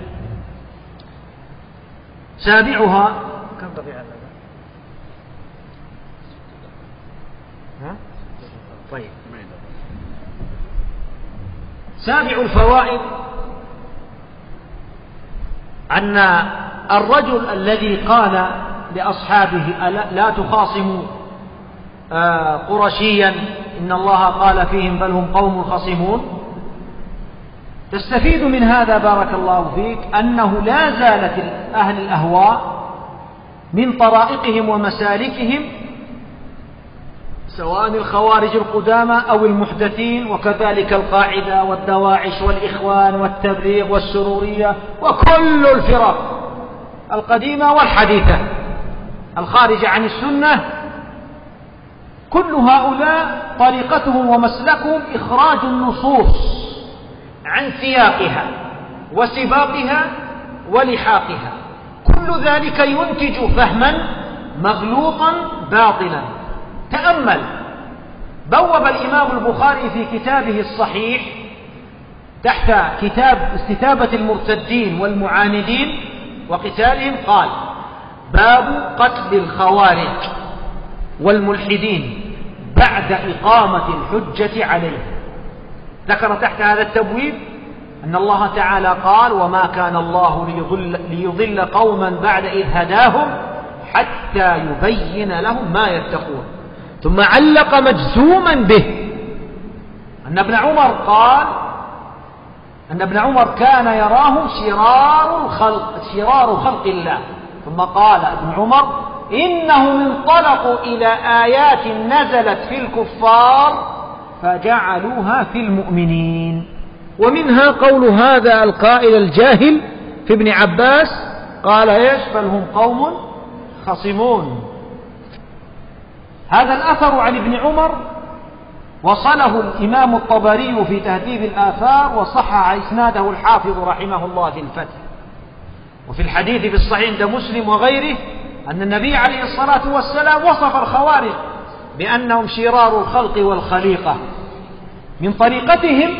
سابعها: كم طبيعة طيب. سابع الفوائد أن الرجل الذي قال لأصحابه لا تخاصموا قرشيا إن الله قال فيهم بل هم قوم خصمون. تستفيد من هذا بارك الله فيك أنه لا زالت أهل الأهواء من طرائقهم ومسالكهم سواء الخوارج القدامى أو المحدثين، وكذلك القاعدة والدواعش والإخوان والتبليغ والسرورية وكل الفرق القديمة والحديثة الخارجة عن السنة، كل هؤلاء طريقتهم ومسلكهم إخراج النصوص عن سياقها وسباقها ولحاقها، كل ذلك ينتج فهما مغلوطا باطلا. تأمل، بوب الإمام البخاري في كتابه الصحيح تحت كتاب استتابة المرتدين والمعاندين وقتالهم قال: باب قتل الخوارج والملحدين بعد إقامة الحجة عليه. ذكر تحت هذا التبويب أن الله تعالى قال: وما كان الله ليضل قوما بعد إذ هداهم حتى يبين لهم ما يتقون. ثم علق مجزوما به أن ابن عمر قال أن ابن عمر كان يراهم شرار خلق الله. ثم قال ابن عمر: إنهم انطلقوا إلى آيات نزلت في الكفار فجعلوها في المؤمنين. ومنها قول هذا القائل الجاهل في ابن عباس قال: ايش؟ بل هم قوم خصمون. هذا الأثر عن ابن عمر وصله الإمام الطبري في تهذيب الآثار، وصحح إسناده الحافظ رحمه الله في الفتح. وفي الحديث في الصحيح عند مسلم وغيره أن النبي عليه الصلاة والسلام وصف الخوارج بأنهم شرار الخلق والخليقة من طريقتهم،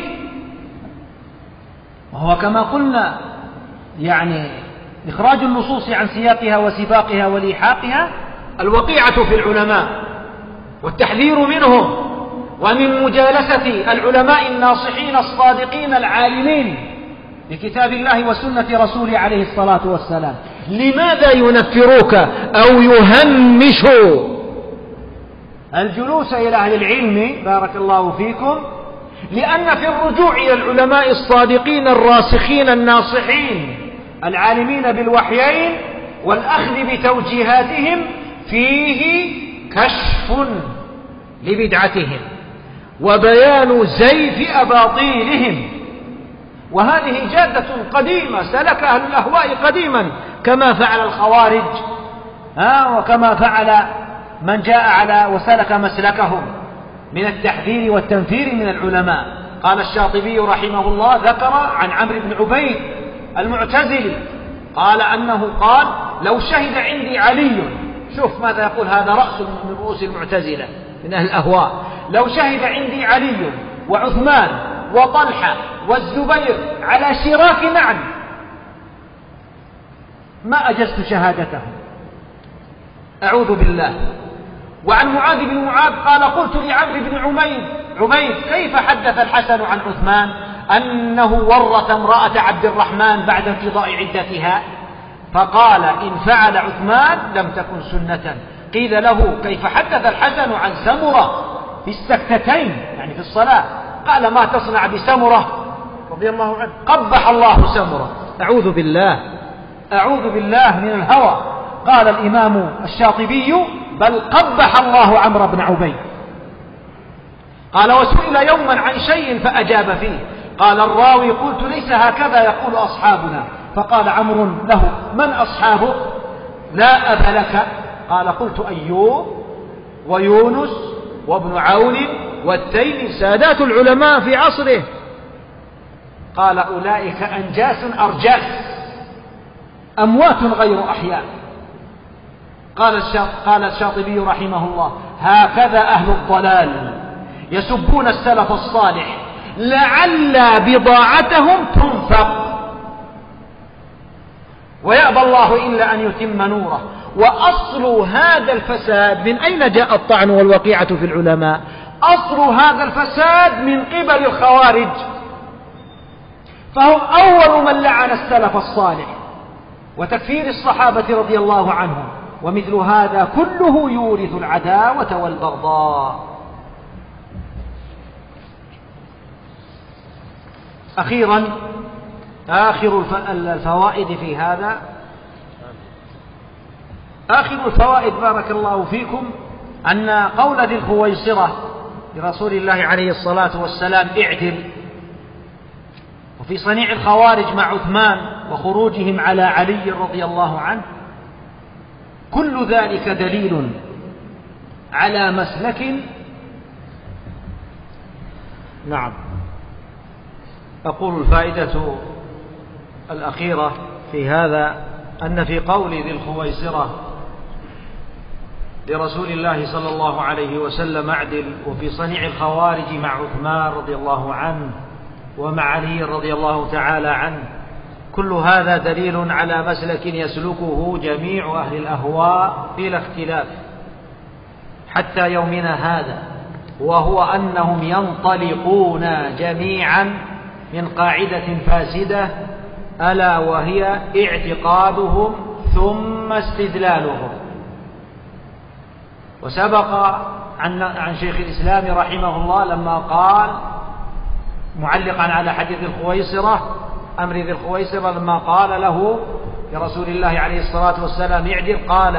وهو كما قلنا يعني إخراج النصوص عن سياقها وسباقها ولحاقها، الوقيعة في العلماء والتحذير منهم ومن مجالسة العلماء الناصحين الصادقين العالمين بكتاب الله وسنة رسوله عليه الصلاة والسلام. لماذا ينفروك أو يهمشوا الجلوس إلى أهل العلم بارك الله فيكم؟ لأن في الرجوع إلى العلماء الصادقين الراسخين الناصحين العالمين بالوحيين والأخذ بتوجيهاتهم فيه كشف لبدعتهم وبيان زيف أباطيلهم. وهذه جادة قديمة سلك أهل الأهواء قديما، كما فعل الخوارج وكما فعل من جاء على وسلك مسلكهم من التحذير والتنفير من العلماء. قال الشاطبي رحمه الله ذكر عن عمرو بن عبيد المعتزلي قال أنه قال: لو شهد عندي علي، شوف ماذا يقول هذا رأس من رؤوس المعتزلة من أهل الأهواء، لو شهد عندي علي وعثمان وطلحة والزبير على شراك نعل ما أجزت شهادتهم، أعوذ بالله. وعن معاذ بن معاذ قال: قلت لعمرو بن عبيد كيف حدث الحسن عن عثمان أنه ورث امرأة عبد الرحمن بعد انقضاء عدتها؟ فقال: إن فعل عثمان لم تكن سنة. قيل له: كيف حدث الحسن عن سمرة في السكتتين يعني في الصلاة؟ قال: ما تصنع بسمرة رضي الله عنه؟ قبح الله سمرة. أعوذ بالله من الهوى. قال الإمام الشاطبي: بل قبح الله عمرو بن عبيد. قال: وسئل يوما عن شيء فأجاب فيه. قال الراوي: قلت: ليس هكذا يقول أصحابنا. فقال عمرو له: من أصحابك؟ لا أب لك. قال: قلت: أيوب ويونس وابن عون والتيمي، سادات العلماء في عصره. قال: أولئك أنجاس أرجاس، أموات غير أحياء. قال الشاطبي رحمه الله: هكذا أهل الضلال يسبون السلف الصالح لعل بضاعتهم تنفق، ويأبى الله إلا أن يتم نوره. وأصل هذا الفساد، من أين جاء الطعن والوقيعة في العلماء؟ أصل هذا الفساد من قبل الخوارج، فهم أول من لعن السلف الصالح وتكفير الصحابة رضي الله عنهم ومثل هذا كله يورث العداوة والبغضاء. أخيرا آخر الفوائد في هذا، آخر الفوائد بارك الله فيكم، أن قول ذي الخويصرة لرسول الله عليه الصلاة والسلام اعدل، وفي صنيع الخوارج مع عثمان وخروجهم على علي رضي الله عنه، كل ذلك دليل على مسلك. نعم. أقول الفائدة الأخيرة في هذا أن في قول ذي الخويصرة لرسول الله صلى الله عليه وسلم اعدل، وفي صنيع الخوارج مع عثمان رضي الله عنه ومع علي رضي الله تعالى عنه، كل هذا دليل على مسلك يسلكه جميع أهل الأهواء بلا اختلاف حتى يومنا هذا، وهو أنهم ينطلقون جميعا من قاعدة فاسدة، ألا وهي اعتقادهم ثم استدلالهم. وسبق عن شيخ الإسلام رحمه الله لما قال معلقا على حديث الخويصرة، أمر ذي الخويصرة، لما قال له لرسول الله عليه الصلاة والسلام اعدل، قال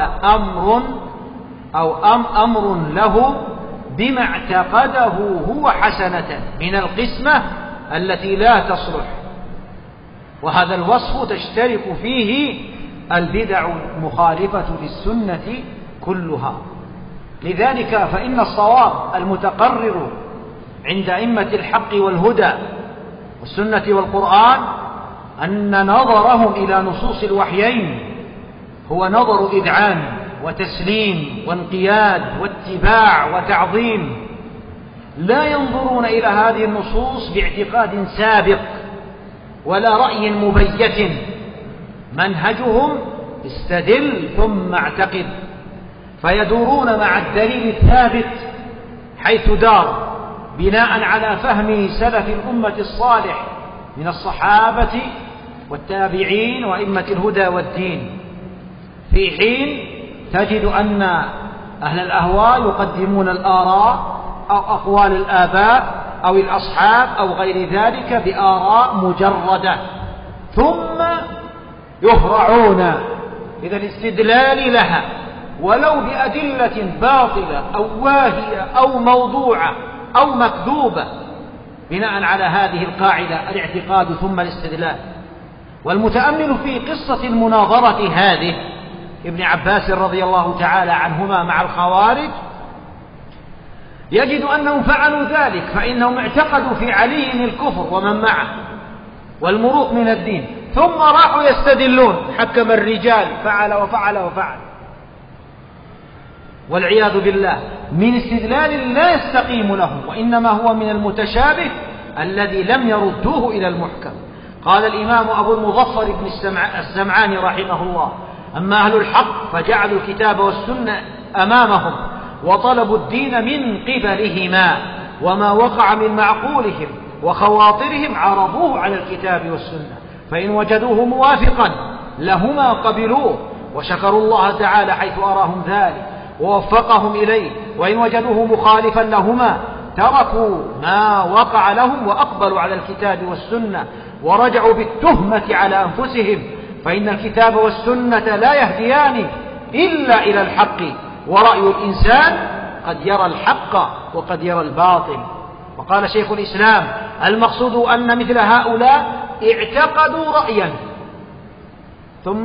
أمر له بما اعتقده هو حسنة من القسمة التي لا تصلح. وهذا الوصف تشترك فيه البدع المخالفة للسنة كلها. لذلك فإن الصواب المتقرر عند أئمة الحق والهدى والسنة والقرآن أن نظرهم إلى نصوص الوحيين هو نظر إذعان وتسليم وانقياد واتباع وتعظيم، لا ينظرون إلى هذه النصوص باعتقاد سابق ولا رأي مبيت. منهجهم استدل ثم اعتقد، فيدورون مع الدليل الثابت حيث دار، بناء على فهم سلف الأمة الصالح من الصحابة والتابعين وأئمة الهدى والدين، في حين تجد أن أهل الأهواء يقدمون الآراء أو أقوال الآباء أو الأصحاب أو غير ذلك بآراء مجردة، ثم يهرعون إلى الاستدلال لها ولو بأدلة باطلة أو واهية أو موضوعة أو مكذوبة، بناء على هذه القاعدة الاعتقاد ثم الاستدلال. والمتأمل في قصة المناظرة هذه ابن عباس رضي الله تعالى عنهما مع الخوارج يجد أنهم فعلوا ذلك، فإنهم اعتقدوا في علي الكفر ومن معه والمروق من الدين، ثم راحوا يستدلون، حكم الرجال، فعل وفعل وفعل، والعياذ بالله، من استدلال لا يستقيم لهم، وإنما هو من المتشابه الذي لم يردوه إلى المحكم. قال الإمام أبو المظفر بن السمعاني رحمه الله: أما أهل الحق فجعلوا الكتاب والسنة أمامهم وطلبوا الدين من قبلهما، وما وقع من معقولهم وخواطرهم عرضوه على الكتاب والسنة، فإن وجدوه موافقا لهما قبلوه وشكروا الله تعالى حيث أراهم ذلك ووفقهم إليه، وإن وجدوه مخالفا لهما تركوا ما وقع لهم وأقبلوا على الكتاب والسنة ورجعوا بالتهمة على أنفسهم، فإن الكتاب والسنة لا يهديان إلا إلى الحق، ورأي الإنسان قد يرى الحق وقد يرى الباطل. وقال شيخ الإسلام: المقصود أن مثل هؤلاء اعتقدوا رأيا ثم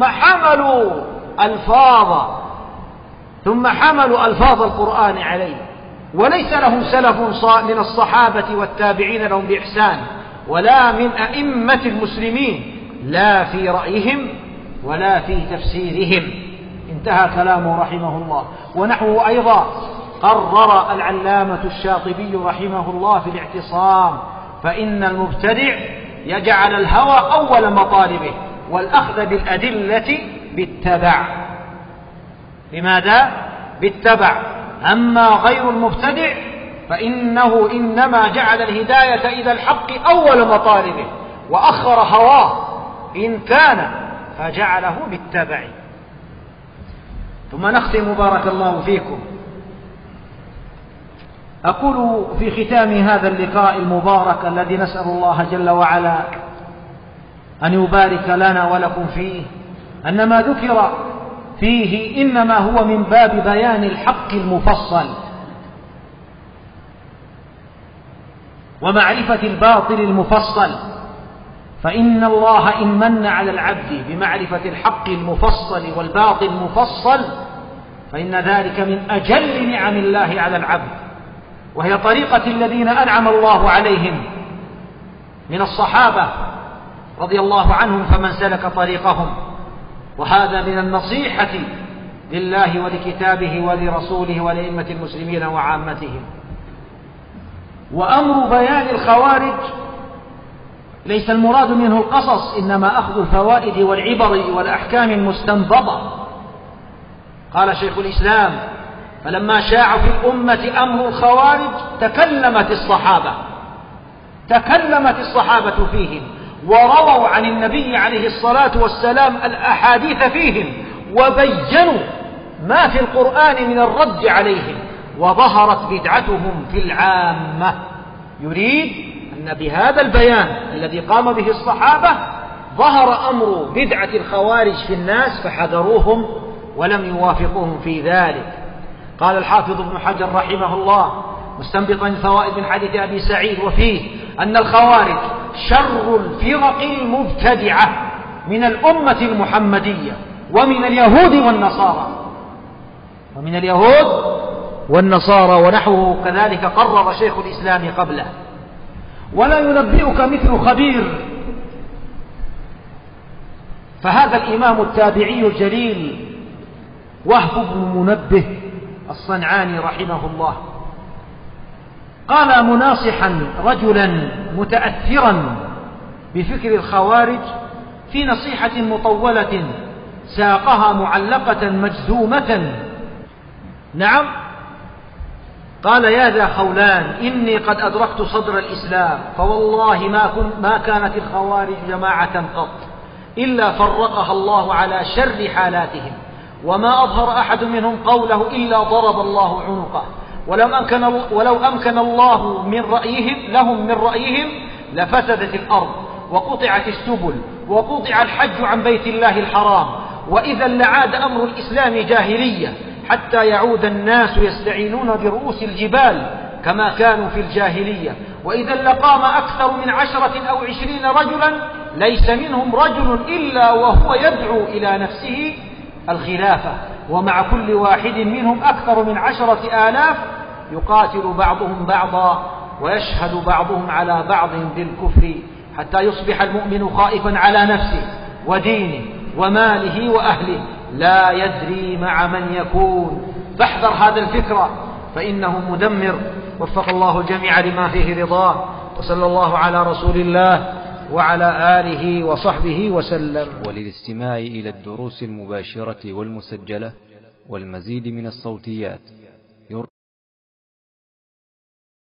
حملوا ألفاظ القرآن عليه، وليس لهم سلف من الصحابة والتابعين لهم بإحسان ولا من أئمة المسلمين، لا في رأيهم ولا في تفسيرهم. انتهى كلامه رحمه الله. ونحوه أيضا قرر العلامة الشاطبي رحمه الله في الاعتصام: فإن المبتدع يجعل الهوى أول مطالبه والأخذ بالأدلة بالتبع. لماذا؟ بالتبع. أما غير المبتدع فإنه إنما جعل الهداية إلى الحق أول مطالبه وأخر هواه إن كان، فجعله بالتبع. ثم نختم بارك الله فيكم. أقول في ختام هذا اللقاء المبارك الذي نسأل الله جل وعلا أن يبارك لنا ولكم فيه، أن ما ذكر فيه إنما هو من باب بيان الحق المفصل ومعرفة الباطل المفصل، فإن الله إن من على العبد بمعرفة الحق المفصل والباطل المفصل فإن ذلك من أجل نعم الله على العبد، وهي طريقة الذين أنعم الله عليهم من الصحابة رضي الله عنهم فمن سلك طريقهم. وهذا من النصيحة لله ولكتابه ولرسوله ولأئمة المسلمين وعامتهم. وأمر بيان الخوارج ليس المراد منه القصص، إنما أخذ الفوائد والعبر والأحكام المستنبطة. قال شيخ الإسلام: فلما شاع في الأمة أمر الخوارج تكلمت الصحابة فيهم، ورووا عن النبي عليه الصلاة والسلام الأحاديث فيهم، وبينوا ما في القرآن من الرد عليهم، وظهرت بدعتهم في العامة. يريد أن بهذا البيان الذي قام به الصحابة ظهر أمر بدعة الخوارج في الناس فحذروهم ولم يوافقوهم في ذلك. قال الحافظ ابن حجر رحمه الله مستنبطا الفوائد من حديث أبي سعيد وفيه أن الخوارج شر الفرق المبتدعة من الأمة المحمدية ومن اليهود والنصارى ونحوه كذلك قرر شيخ الإسلام قبله. ولا ينبئك مثل خبير، فهذا الإمام التابعي الجليل وهب بن منبه الصنعاني رحمه الله قال مناصحا رجلا متأثرا بفكر الخوارج في نصيحة مطولة ساقها معلقة مجزومة. نعم، قال: يا ذا خولان، إني قد أدركت صدر الإسلام، فوالله ما كانت الخوارج جماعة قط إلا فرقها الله على شر حالاتهم، وما أظهر أحد منهم قوله إلا ضرب الله عنقه، ولو أمكن الله لهم من رأيهم لفسدت الأرض وقطعت السبل وقطع الحج عن بيت الله الحرام، وإذا لعاد أمر الإسلام جاهلية حتى يعود الناس يستعينون برؤوس الجبال كما كانوا في الجاهلية، وإذا لقام أكثر من 10 أو 20 رجلا ليس منهم رجل إلا وهو يدعو إلى نفسه الخلافة، ومع كل واحد منهم أكثر من 10,000 يقاتل بعضهم بعضا ويشهد بعضهم على بعض بالكفر حتى يصبح المؤمن خائفا على نفسه ودينه وماله وأهله لا يدري مع من يكون. فاحذر هذا الفكرة فإنه مدمر. وفق الله الجميع لما فيه رضاه، وصلى الله على رسول الله وعلى آله وصحبه وسلم. وللاستماع إلى الدروس المباشرة والمسجلة والمزيد من الصوتيات